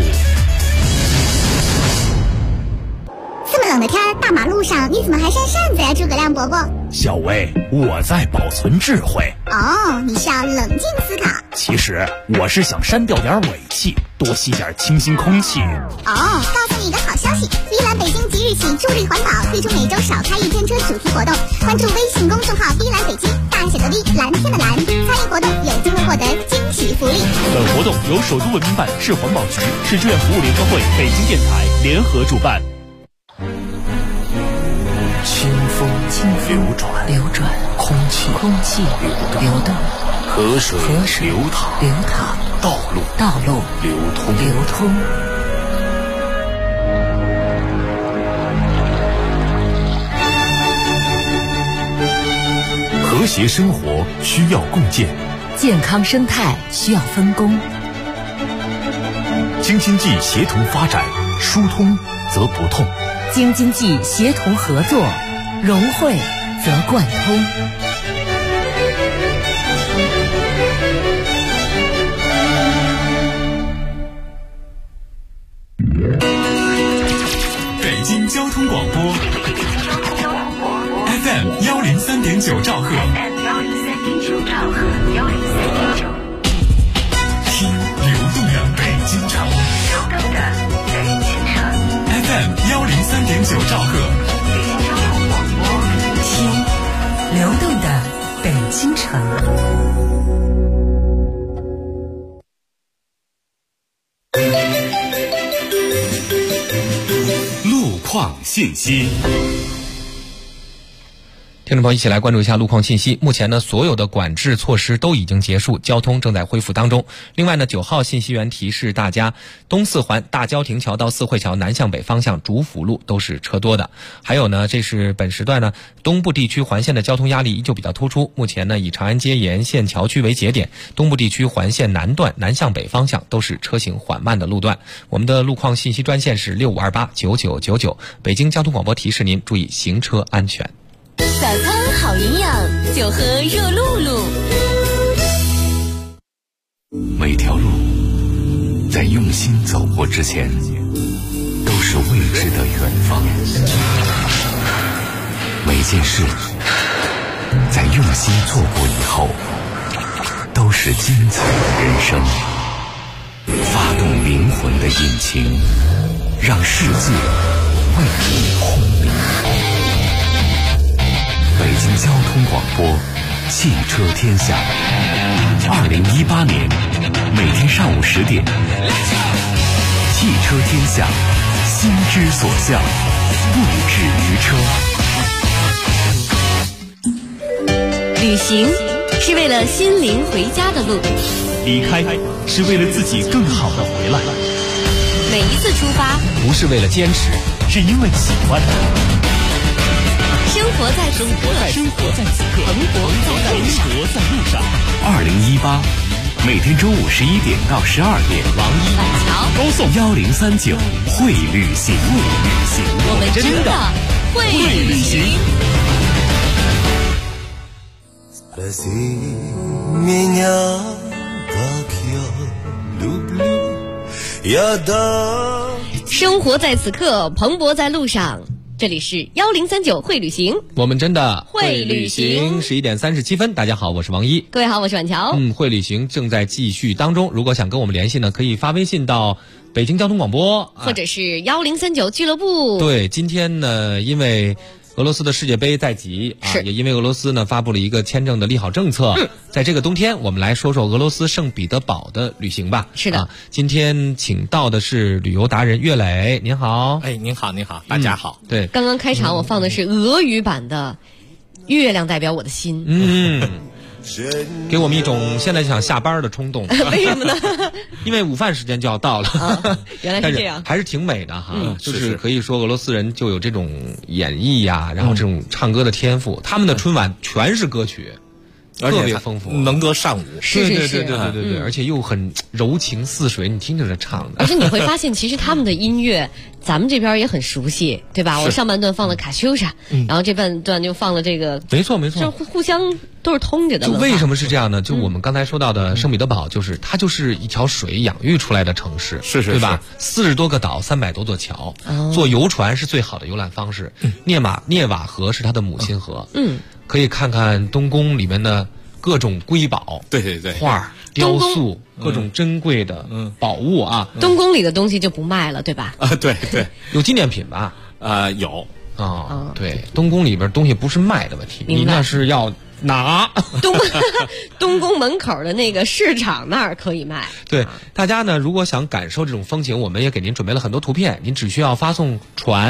这么冷的天，大马路上你怎么还扇扇子呀，诸葛亮伯伯？ 小薇，我在保存智慧。 哦，你是要冷静思考。 其实我是想删掉点尾气，多吸点清新空气。 哦，告诉你一个好消息，碧蓝北京即日起助力环保，推出每周少开1天车主题活动。关注微信公众号碧蓝北京，大写的 V， 蓝天的蓝，参与活动有机会获得惊喜福利。 本活动由首都文明办、市环保局、市志愿服务联合会、北京电台联合主办。 清风流转，空气流动，河水流淌，道路流通。 和谐生活需要共建， 健康生态需要分工。 京津冀协同发展，疏通则不痛； 京津冀协同合作，融汇则贯通。 北京交通广播 FM 103.9兆赫，听流动的北京城。FM 103.9兆赫， 听流动的北京城。 路况信息。 听众朋友，一起来关注一下路况信息。目前呢，所有的管制措施都已经结束，交通正在恢复当中。另外呢，9号信息员提示大家，东四环大郊亭桥到四惠桥南向北方向主辅路都是车多的。还有呢，这是本时段呢，东部地区环线的交通压力依旧比较突出。目前呢，以长安街沿线桥区为节点，东部地区环线南段南向北方向都是车行缓慢的路段。我们的路况信息专线是65289999。北京交通广播提示您注意行车安全。 早餐好营养，就喝热露露。 每条路在用心走过之前，都是未知的远方；每件事在用心做过以后，都是精彩的人生。发动灵魂的引擎，让世界为你轰鸣。北京交通广播，汽车天下。2018年，每天上午10点，汽车天下，心之所向，不止于车。 旅行是为了心灵回家的路， 离开是为了自己更好的回来。 每一次出发不是为了坚持， 是因为喜欢。 生活在此刻，蓬勃在路上。 2018，每天中午11点到12点， 王一、板桥高送 1039会旅行， 我们真的会旅行。生活在此刻，蓬勃在路上。这里是1039会旅行， 我们真的会旅行。 11点37分，大家好，我是王一。 各位好，我是婉乔。 会旅行正在继续当中。如果想跟我们联系呢，可以发微信到北京交通广播， 或者是1039俱乐部。 对，今天呢，因为俄罗斯的世界杯在即啊，也因为俄罗斯呢发布了一个签证的利好政策。在这个冬天，我们来说说俄罗斯圣彼得堡的旅行吧。 是的， 今天请到的是旅游达人岳磊，您好。 您好，大家好。 对， 刚刚开场我放的是俄语版的《月亮代表我的心》。 给我们一种现在想下班的冲动。 为什么呢？ 因为午饭时间就要到了。 原来是这样， 还是挺美的哈。就是可以说俄罗斯人就有这种演绎呀，然后这种唱歌的天赋。他们的春晚全是歌曲，特别丰富， 能歌善舞。 对，而且又很柔情似水，你听着这唱的。 而且你会发现，其实他们的音乐咱们这边也很熟悉，对吧？我上半段放了卡秋莎，然后这半段就放了这个。 没错， 就互相都是通着的。 就为什么是这样呢？就我们刚才说到的圣彼得堡，它就是一条水养育出来的城市，对吧？40多个岛，300多座桥，坐游船是最好的游览方式。涅瓦河是它的母亲河，可以看看东宫里面的各种瑰宝， 对， 画、雕塑，各种珍贵的宝物啊。 东宫里的东西就不卖了，对吧？ 对， 有纪念品吧？ 有啊，对，东宫里边东西不是卖的问题，你那是要拿。 东宫门口的那个市场那儿可以卖。 对，大家呢如果想感受这种风情，我们也给您准备了很多图片，您只需要发送船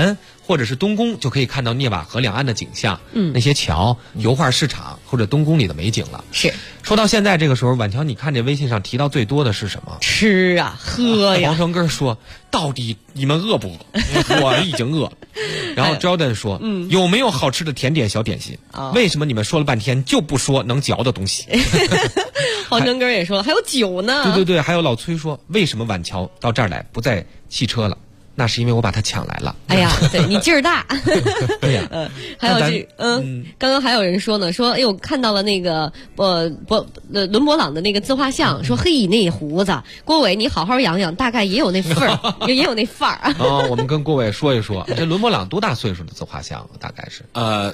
或者是东宫，就可以看到涅瓦河两岸的景象，那些桥、油画市场或者东宫里的美景了。 是。 说到现在这个时候，婉乔，你看这微信上提到最多的是什么？ 吃啊，喝呀。 黄成根说：“到底你们饿不饿？我已经饿了。”然后 Jordan 说：“有没有好吃的甜点、小点心？为什么你们说了半天就不说能嚼的东西？” 黄成根也说了，还有酒呢。 对，还有老崔说：“为什么婉乔到这儿来不在汽车了？”那是因为我把它抢来了。 哎呀，对你劲儿大。 对呀， 还有这，刚刚还有人说呢，说哎呦看到了那个伦勃朗的那个自画像，说嘿那胡子，郭伟你好好养养，大概也有那份儿，也有那范儿。 我们跟郭伟说一说，这伦勃朗多大岁数的自画像？大概是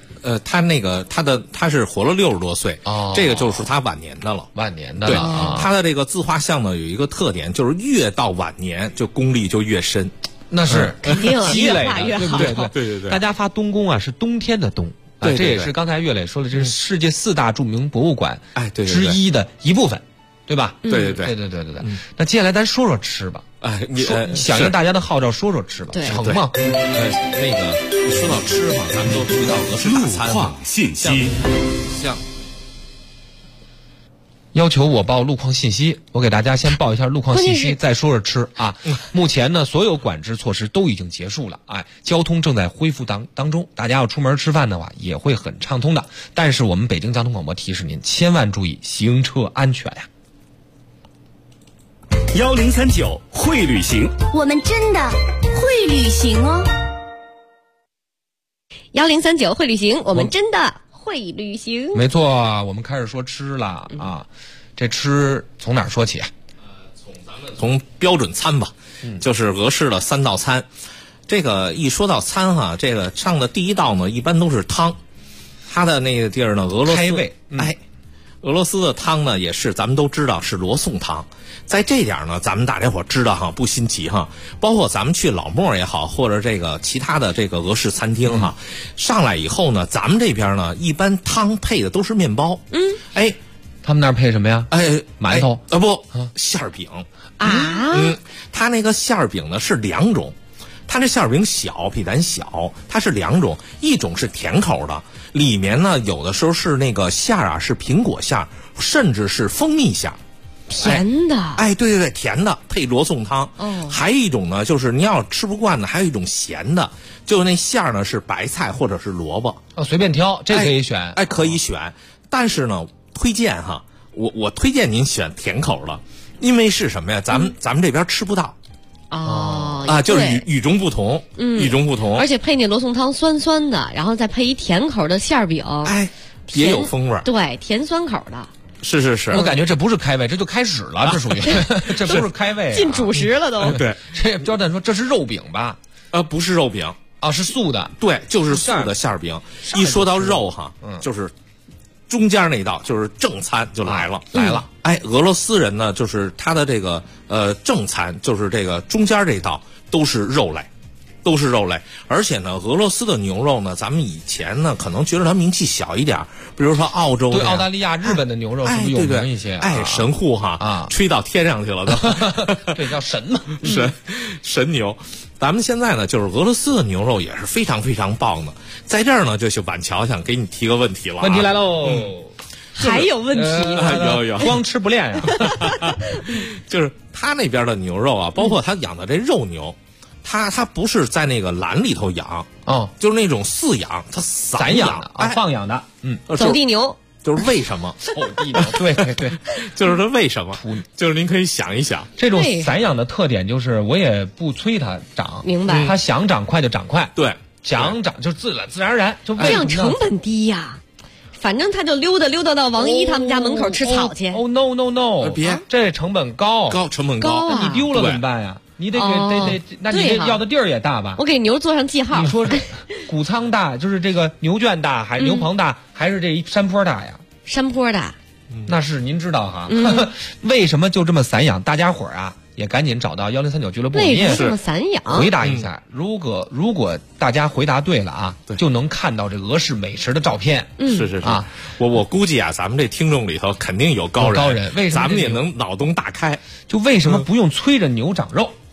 他是活了60多岁，这个就是他晚年的了。 晚年的对了， 他的这个自画像呢有一个特点，就是越到晚年就功力就越深。 那是肯定积累的， 越好， 对。 大家发东宫啊，是冬天的冬， 对， 这也是刚才岳磊说的，这是世界4大著名博物馆之一的一部分，对吧？ 对。 那接下来咱说说吃吧，响应大家的号召，说说吃吧，成吗？ 那个说到吃嘛，咱们都回到俄式大餐路况信息， 像。 要求我报路况信息，我给大家先报一下路况信息，再说说吃啊。目前呢，所有管制措施都已经结束了，交通正在恢复当中，大家要出门吃饭的话也会很畅通的。但是我们北京交通广播提示您，千万注意行车安全呀。 1039会旅行， 我们真的会旅行哦。 1039会旅行，我们真的会旅行。 没错，我们开始说吃了啊。这吃从哪儿说起啊？ 从标准餐吧，就是俄式的3道餐。这个一说到餐哈，这个上的第一道呢，一般都是汤。它的那个地儿呢，俄罗斯开胃， 俄罗斯的汤呢，也是咱们都知道是罗宋汤。在这点呢，咱们大家伙知道哈，不新奇哈。包括咱们去老莫也好，或者这个其他的这个俄式餐厅哈，上来以后呢，咱们这边呢，一般汤配的都是面包。 他们那儿配什么呀？馒头馅儿饼啊。 它那个馅儿饼呢是2种，它这馅儿饼小，比咱小，它是2种，一种是甜口的，里面呢有的时候是那个馅儿是苹果馅儿，甚至是蜂蜜馅儿。 甜的， 对，甜的配罗宋汤。还有一种呢，就是你要吃不惯的，还有一种咸的，就那馅儿呢是白菜或者是萝卜。 随便挑，这可以选。 可以选，但是呢，推荐哈，我推荐您选甜口的，因为是什么呀？咱们这边吃不到。就是与众不同，与众不同。 而且配那罗宋汤酸酸的，然后再配一甜口的馅儿饼， 也有风味。 对，甜酸口的。 是， 我感觉这不是开胃，这就开始了，这属于这不是开胃， 进主食了都。 对， 这焦蛋说这是肉饼吧？ 不是肉饼是素的。 对，就是素的馅儿饼。一说到肉哈，就是中间那道就是正餐就来了。俄罗斯人呢，就是他的这个正餐，就是这个中间这道都是肉类。而且呢，俄罗斯的牛肉呢，咱们以前呢可能觉得它名气小一点，比如说澳洲对澳大利亚、日本的牛肉是不是有名一些？ 神户哈吹到天上去了都。 这叫神嘛， 神牛。咱们现在呢，就是俄罗斯的牛肉也是非常非常棒的。在这儿呢，就是板桥想给你提个问题了。 问题来喽。 还有问题？ 有， 光吃不练呀。 就是他那边的牛肉啊，包括他养的这肉牛。它不是在那个栏里头养，就是那种饲养，它散养的放养的， 走地牛。 就是为什么？ 走地牛，对， 就是它为什么？就是您可以想一想， 这种散养的特点就是我也不催它长， 明白？ 它想长快就长快， 对， 想长就自然而然，就这样成本低呀。反正他就溜达到王一他们家门口吃草去。 no， 别， 这成本高， 成本高啊！你丢了怎么办呀？你得那你要的地儿也大吧？ 我给牛做上记号。 你说是谷仓大，就是这个牛圈大，还是牛棚大，还是这一山坡大呀？ 山坡大， 那是您知道哈。为什么就这么散养？大家伙儿啊，也赶紧找到1039俱乐部， 为什么这么散养？ 回答一下。如果大家回答对了啊，就能看到这俄式美食的照片。 是啊，我估计啊，咱们这听众里头肯定有高人， 为什么咱们也能脑洞大开？ 就为什么不用催着牛长肉？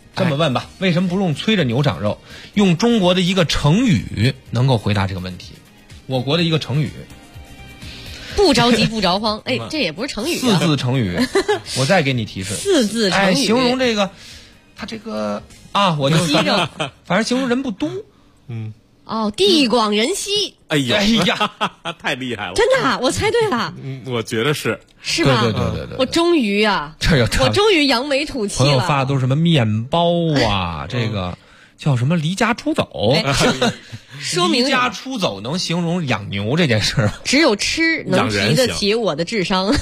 这么问吧，为什么不用催着牛长肉？用中国的一个成语能够回答这个问题。我国的一个成语， 不着急不着慌。哎，这也不是成语啊。 4字成语，我再给你提示。 4字成语， 形容这个，他这个啊，我就反正形容人不多。 地广人稀。 哎呀，太厉害了！ 真的，我猜对了。 我觉得是吧？ 对。 我终于啊，我终于扬眉吐气了。 朋友发的都是什么面包啊，这个叫什么离家出走？ 说明离家出走能形容养牛这件事， 只有吃能提得起我的智商。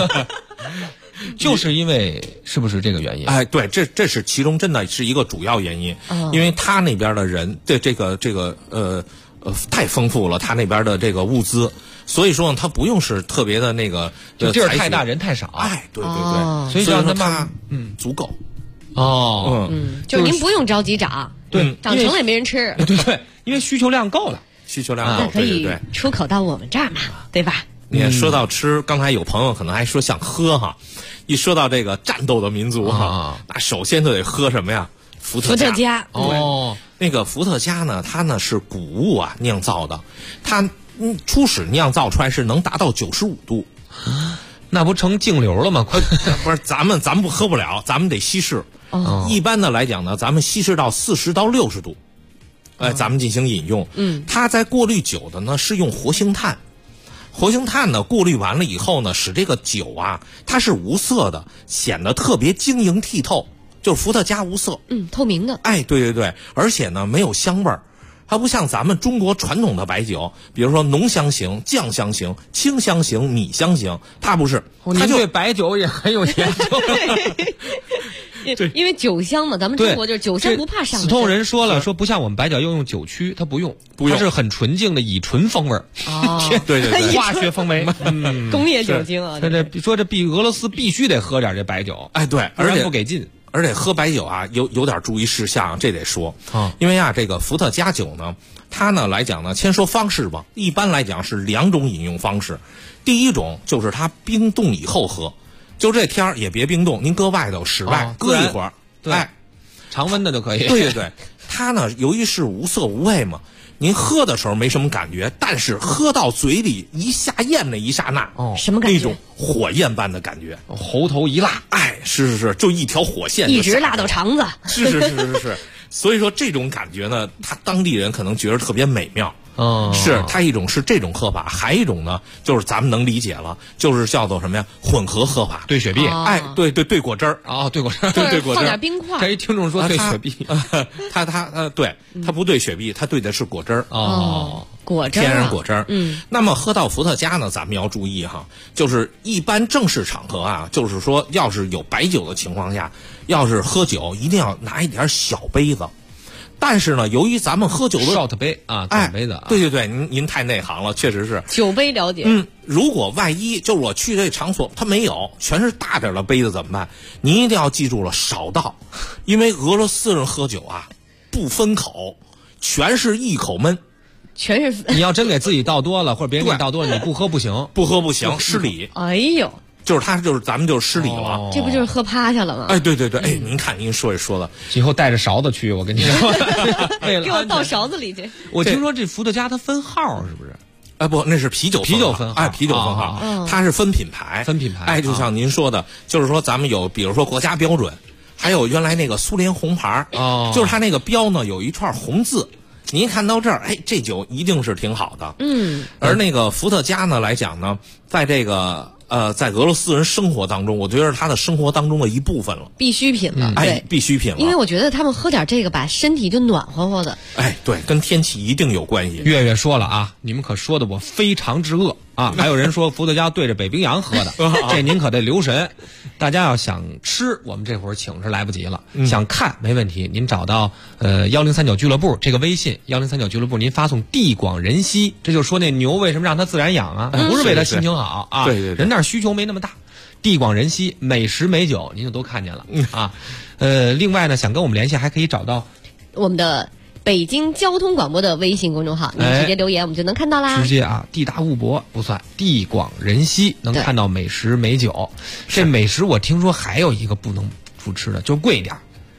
就是因为是不是这个原因？ 哎，对，这是其中真的是一个主要原因，因为他那边的人对这个太丰富了，他那边的这个物资，所以说呢，他不用是特别的那个地儿太大人太少。 哎，对， 所以让他足够。 就是您不用着急长， 对， 长成了也没人吃。 对，因为需求量够了， 需求量够， 那可以出口到我们这儿嘛，对吧？ 你看，说到吃，刚才有朋友可能还说想喝哈，一说到这个战斗的民族哈，那首先就得喝什么呀？伏特加。那个伏特加呢，它呢是谷物啊酿造的，它初始酿造出来是能达到95度， 那不成净流了吗？快， 不是，咱们不喝不了，咱们得稀释。一般的来讲呢，咱们稀释到40到60度，咱们进行饮用。它在过滤酒的呢是用活性炭。活性炭呢，过滤完了以后呢，使这个酒啊，它是无色的，显得特别晶莹剔透，就是伏特加无色， 透明的。 哎，对，而且呢，没有香味儿，它不像咱们中国传统的白酒，比如说浓香型、酱香型、清香型、米香型，它不是。 它对白酒也很有研究。 对，因为酒香嘛，咱们中国就是酒香不怕上身。 死痛人说了，说不像我们白酒要用酒曲，它不用，它是很纯净的乙醇风味儿。 对， 化学风味， 工业酒精啊。 这说俄罗斯必须得喝点这白酒， 哎，对，而且不给劲。 而且喝白酒啊，有点注意事项，这得说。因为啊，这个伏特加酒呢，它呢来讲呢，先说方式吧。一般来讲是2种饮用方式，第一种就是它冰冻以后喝。就这天儿也别冰冻，您搁外头室外搁一会儿， 哎，常温的就可以。 对，它呢由于是无色无味嘛，您喝的时候没什么感觉，但是喝到嘴里一下咽那一刹那， 什么感觉？ 那种火焰般的感觉， 喉头一辣， 哎，是，就一条火线一直辣到肠子。 是，所以说这种感觉呢，他当地人可能觉得特别美妙。是它一种是这种喝法，还一种呢，就是咱们能理解了，就是叫做什么呀？混合喝法， 兑雪碧。 哎，对果汁儿啊，兑果汁儿， 对果汁儿， 放点冰块。 这一听众说兑雪碧， 他不兑雪碧，他兑的是果汁儿。 果汁儿， 天然果汁儿。那么喝到伏特加呢，咱们要注意哈，就是一般正式场合啊，就是说要是有白酒的情况下，要是喝酒一定要拿一点小杯子。但是呢，由于咱们喝酒的 shot 杯啊，小杯子。 对，您太内行了，确实是酒杯了解。 如果万一就是我去这场所，它没有，全是大点的杯子怎么办？您一定要记住了，少倒，因为俄罗斯人喝酒啊，不分口，全是一口闷。 全是你要真给自己倒多了，或者别人给你倒多了，你不喝不行， 失礼。 哎呦。 就是咱们就失礼了， 这不就是喝趴下了吗？ 哎，对，哎，您看您说的， 以后带着勺子去，我跟你说， 给我倒勺子里去。 我听说这伏特加它分号是不是？ 哎，不，那是啤酒分号， 哎，啤酒分号，它是分品牌，哎，就像您说的，就是说咱们有，比如说国家标准，还有原来那个苏联红牌，就是它那个标呢有一串红字。您一看到这儿，哎，这酒一定是挺好的。而那个伏特加呢来讲呢，在这个在俄罗斯人生活当中，我觉得他的生活当中的一部分了， 必需品了。 哎，必需品了。 因为我觉得他们喝点这个吧，身体就暖和和的。 哎，对，跟天气一定有关系。 月月说了啊，你们可说的我非常之饿啊！还有人说伏特加对着北冰洋喝的，这您可得留神。大家要想吃，我们这会儿请是来不及了。想看没问题，您找到1039俱乐部这个微信，1039俱乐部，您发送地广人稀，这就说那牛为什么让它自然养啊？不是为它心情好啊， 对， 人那需求没那么大。地广人稀，美食美酒您就都看见了啊。另外呢，想跟我们联系还可以找到我们的北京交通广播的微信公众号，你直接留言我们就能看到啦。 直接啊，地大物博不算，地广人稀能看到美食美酒。这美食我听说还有一个不能不吃的，就贵点儿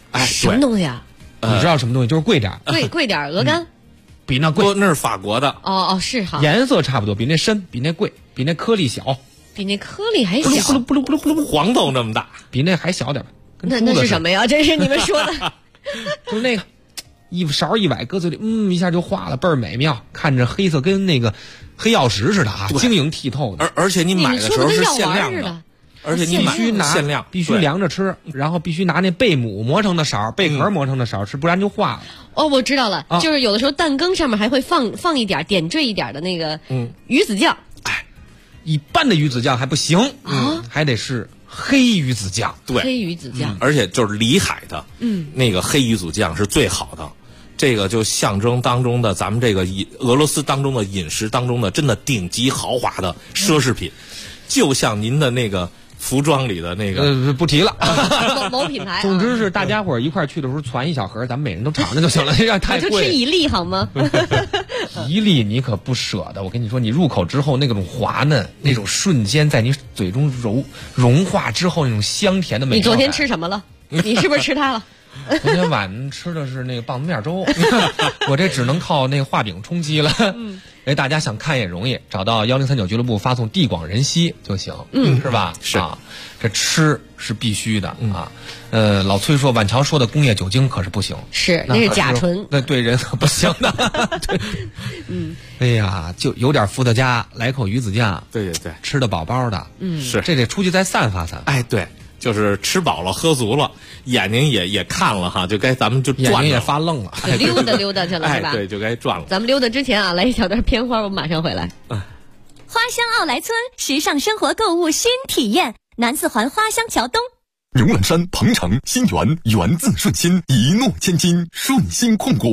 哎， 什么东西啊？ 你知道什么东西？就是贵点儿， 贵点儿，鹅肝。 比那贵， 那是法国的。 哦，是哈。 颜色差不多，比那深，比那贵，比那颗粒小， 比那颗粒还小， 咕噜咕噜咕噜咕噜，黄豆那么大， 比那还小点。 那是什么呀？这是你们说的？ 就是那个一勺一崴搁嘴里，一下就化了，倍儿美妙，看着黑色跟那个黑曜石似的啊，晶莹剔透的。 而且你买的时候是限量的。而且你必须拿限量， 必须凉着吃，然后必须拿那贝母磨成的勺，贝壳磨成的勺吃，不然就化了。 哦，我知道了，就是有的时候蛋羹上面还会放一点点缀一点的那个鱼子酱。 哎，一般的鱼子酱还不行，还得是黑鱼子酱。 对， 黑鱼子酱， 而且就是里海的，那个黑鱼子酱是最好的。这个就象征当中的咱们这个俄罗斯当中的饮食当中的真的顶级豪华的奢侈品，就像您的那个。服装里的那个不提了， 某品牌。 总之是大家伙一块去的时候攒一小盒，咱们每人都尝尝就行了，这样太贵。 就吃一粒好吗？ 一粒你可不舍得。我跟你说，你入口之后那种滑嫩，那种瞬间在你嘴中融化之后那种香甜的美。 你昨天吃什么了？你是不是吃它了？ 昨天晚上吃的是那个棒子面粥，我这只能靠那个画饼充饥了。大家想看也容易，找到1039俱乐部发送地广人稀就行，是吧？ 是啊，这吃是必须的啊。老崔说，晚桥说的工业酒精可是不行， 是那是甲醇， 那对人可不行的。对，哎呀，就有点伏特加，来口鱼子酱， 对， 吃得饱饱的， 是这得出去再散发散发。 哎，对。就是吃饱了喝足了，眼睛也看了哈，就该咱们就转了， 眼睛也发愣了， 溜达去了是吧？ 对，就该转了。 咱们溜达之前啊，来一小段片花，我们马上回来。 花乡奥莱村时尚生活购物新体验，南四环花乡桥东。 牛栏山、鹏城、新源，源自顺心，一诺千金，顺心控股。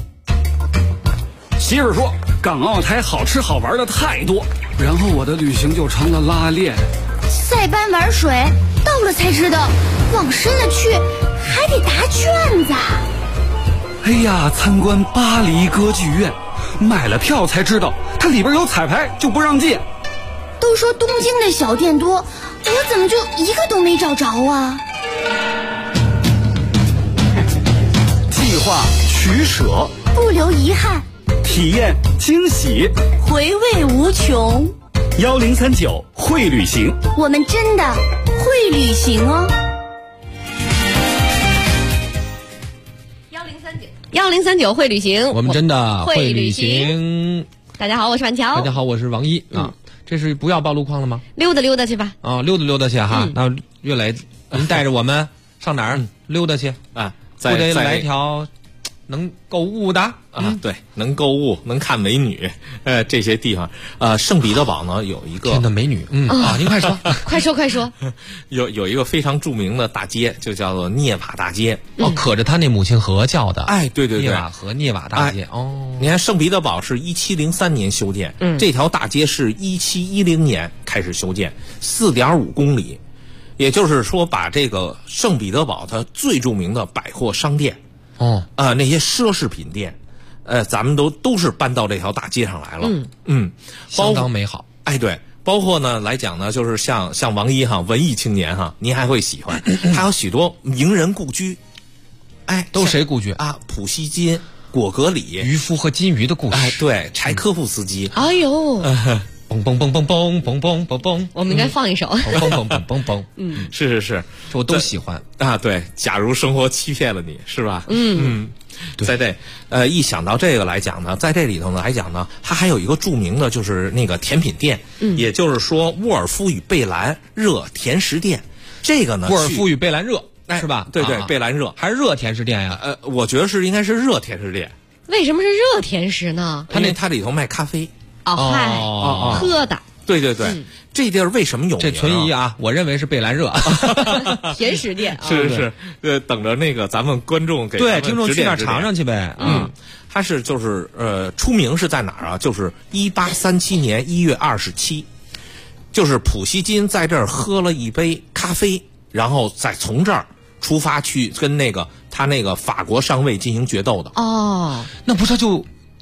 媳妇说，港澳台好吃好玩的太多，然后我的旅行就成了拉练。 塞班玩水，到了才知道，往深了去还得答卷子。 哎呀，参观巴黎歌剧院，买了票才知道，它里边有彩排就不让进。 都说东京的小店多，我怎么就一个都没找着啊？ 计划取舍， 不留遗憾， 体验惊喜， 回味无穷。 1039会旅行， 我们真的会旅行哦。 1039会旅行， 我们真的会旅行。 大家好，我是晚桥。 大家好，我是王一啊。这是不要报路况了吗？ 溜达溜达去吧。 啊，溜达溜达去哈。那岳磊，您带着我们上哪儿溜达去啊？ 不得来条能购物的啊？对，能购物，能看美女，这些地方。圣彼得堡呢有一个真的美女，您快说， 快说。 有一个非常著名的大街，就叫做涅瓦大街。 可着他那母亲河叫的。 哎，对， 涅瓦河涅瓦大街。 你看圣彼得堡是1703年修建，这条大街是1710年开始修建，4.5公里，也就是说把这个圣彼得堡它最著名的百货商店。那些奢侈品店，咱们都是搬到这条大街上来了， 相当美好。 哎，对，包括呢来讲呢，就是像王一哈，文艺青年哈，您还会喜欢，还有许多名人故居，哎， 都谁故居啊？普希金、果戈里、 渔夫和金鱼的故事。 哎，对，柴科夫斯基。 哎呦。 嘣嘣嘣嘣嘣嘣嘣嘣嘣， 我们应该放一首。 嘣嘣嘣嘣嘣， 是， 这我都喜欢啊。对，假如生活欺骗了你，是吧？在这一想到这个来讲呢，在这里头呢来讲呢，它还有一个著名的就是那个甜品店，也就是说沃尔夫与贝兰热甜食店。这个呢， 沃尔夫与贝兰热是吧？ 对，贝兰热还是热甜食店呀？ 我觉得应该是热甜食店。 为什么是热甜食呢？ 它里头卖咖啡。 喝的。 对，这地儿为什么有名？ 这存疑啊，我认为是贝兰热甜食店。 是，等着那个咱们观众给对听众去那儿尝尝去呗。 它是就是出名是在哪儿啊？就是1837年1月27，就是普希金在这儿喝了一杯咖啡，然后再从这儿出发去跟他那个法国上尉进行决斗的。 那不是就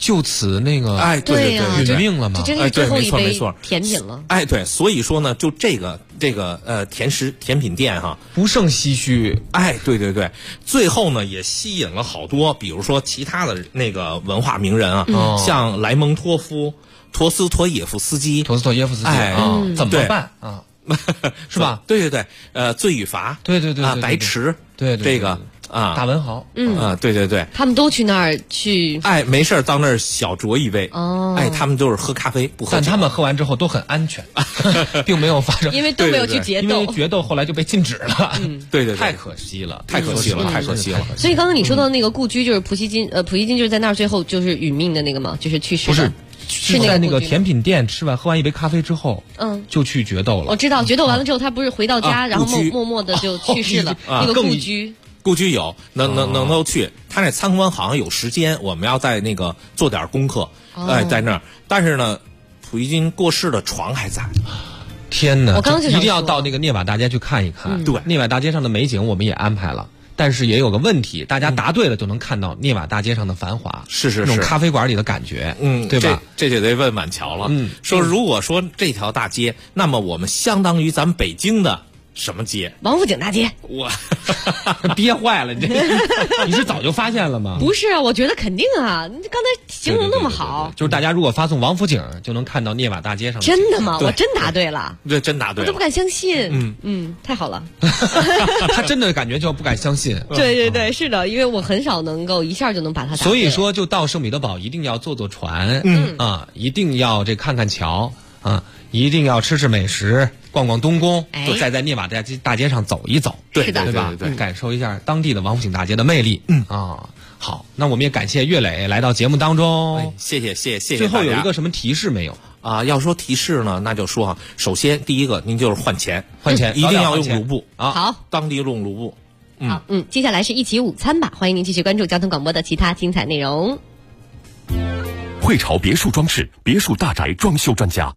就此那个对殒命了吗？ 这真是最后一杯甜品了。 对，所以说呢，就这个甜品店哈， 不胜唏嘘。 对，最后呢也吸引了好多，比如说其他的那个文化名人啊，像莱蒙托夫、陀思妥耶夫斯基， 怎么办啊？是吧？ 对，罪与罚， 对， 白池， 对， 这个。 大文豪， 对， 他们都去那儿去， 没事到那儿小酌一杯，他们都是喝咖啡不喝酒， 但他们喝完之后都很安全，并没有发生， 因为都没有去决斗， 因为决斗后来就被禁止了， 对， 太可惜了， 太可惜了。 所以刚刚你说到那个故居，就是普希金就是在那儿最后就是殒命的那个嘛，就是去世的。 是在那个甜品店喝完一杯咖啡之后，就去决斗了。 我知道决斗完了之后，他不是回到家，然后默默的就去世了。那个故居有能够去，他那参观好像有时间，我们要在那个做点功课，在那儿。但是呢，普希金过世的床还在。 天哪！一定要到那个涅瓦大街去看一看。 对， 涅瓦大街上的美景我们也安排了。但是也有个问题，大家答对了就能看到涅瓦大街上的繁华， 是那种咖啡馆里的感觉，对吧？ 这就得问晚桥了。说如果说这条大街，那么我们相当于咱们北京的什么街？ 王府井大街。 我憋坏了，你是早就发现了吗？ 不是啊，我觉得肯定啊，你刚才形容那么好。 就是大家如果发送王府井，就能看到涅瓦大街上。 真的吗？我真答对了。 对，真答对了。 我都不敢相信。太好了。 他真的感觉就不敢相信。 对，是的，因为我很少能够一下就能把它答对。 所以说，就到圣彼得堡一定要坐船，一定要看看桥啊，一定要吃美食。逛逛东宫，再在涅瓦大街上走一走， 对吧？感受一下当地的王府井大街的魅力。好，那我们也感谢岳磊来到节目当中， 谢谢。 最后有一个什么提示没有啊？要说提示呢，那就说首先第一个，您就是换钱，一定要用卢布啊， 好， 当地用卢布。 好，接下来是一起午餐吧，欢迎您继续关注交通广播的其他精彩内容。 汇潮别墅装饰，别墅大宅装修专家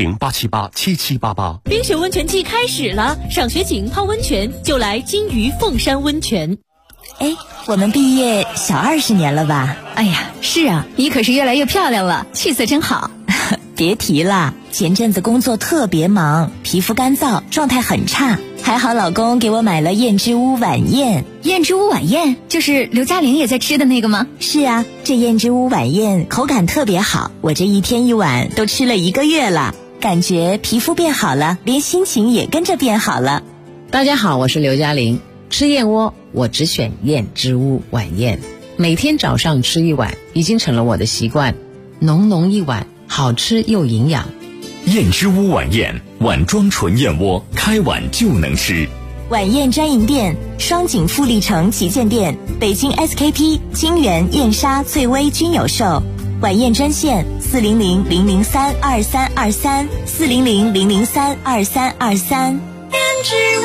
，400-878-7788。 冰雪温泉季开始了，赏雪景泡温泉就来金鱼凤山温泉。 我们毕业小20年了吧？ 哎呀，是啊，你可是越来越漂亮了，气色真好。 别提了，前阵子工作特别忙，皮肤干燥，状态很差。还好老公给我买了燕之屋晚宴。 燕之屋晚宴就是刘嘉玲也在吃的那个吗？ 是啊，这燕之屋晚宴口感特别好，我这一天一碗都吃了1个月了，感觉皮肤变好了，连心情也跟着变好了。 大家好，我是刘嘉玲。吃燕窝我只选燕之屋晚宴，每天早上吃1碗已经成了我的习惯，浓浓一碗，好吃又营养。 燕之屋晚宴，碗装纯燕窝，开碗就能吃。 晚宴专营店：双井富力城旗舰店、北京 SKP、金源、燕莎、翠微均有售。晚宴专线：400-003-2323，400-003-2323。 燕之屋。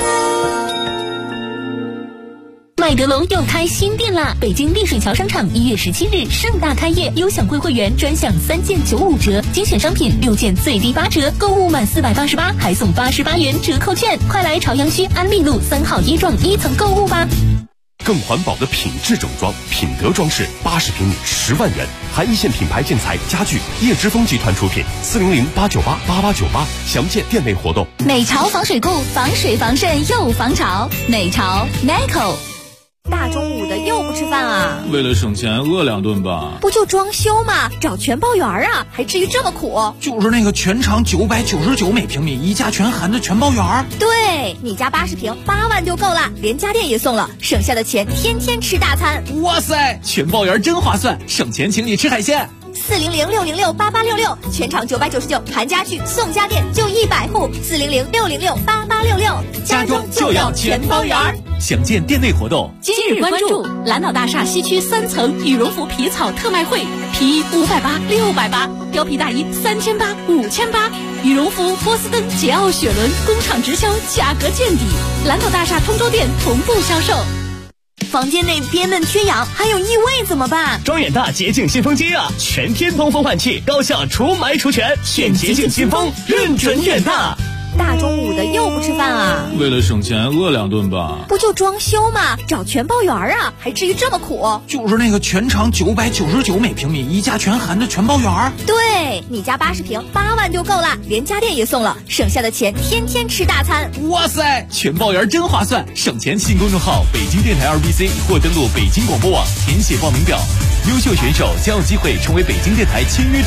麦德龙又开新店啦！北京丽水桥商场1月17日盛大开业，优享贵会员专享3件95折，精选商品6件最低8折，购物满488还送88元折扣券，快来朝阳区安利路3号一幢1层购物吧！ 更环保的品质整装，品德装饰，80平米10万元，含一线品牌建材家具，叶之峰集团出品，400-898-8898，详见店内活动。 美潮防水固，防水防渗又防潮，美潮 Nico。 大中午的又不吃饭啊？ 为了省钱饿2顿吧。 不就装修吗？找全包园啊，还至于这么苦？ 就是那个全长999每平米，一价全含的全包园。 对，你家80平8万就够了，连家电也送了，省下的钱天天吃大餐。 哇塞，全包园真划算，省钱请你吃海鲜。 400-606-8866，全场999，含家具送家电，就100户。400-606-8866， 家中就要全包园。详见店内活动。 今日关注蓝岛大厦西区3层羽绒服皮草特卖会，皮衣580、680，貂皮大衣3800、5800，羽绒服波司登、捷奥雪伦工厂直销，价格见底。蓝岛大厦通州店同步销售。 房间内憋闷缺氧，还有异味怎么办？ 装远大洁净新风机啊，全天通风换气，高效除霾除醛，选洁净新风，认准远大。 大中午的又不吃饭啊？ 为了省钱饿2顿吧。 不就装修吗？找全包园啊，还至于这么苦？ 就是那个全长999每平米，一家全含的全包园。 对，你家80平8万就够了，连家电也送了，省下的钱天天吃大餐。 哇塞，全包园真划算！省钱新公众号北京电台2BC 或登录北京广播网填写报名表，优秀选手将有机会成为北京电台签约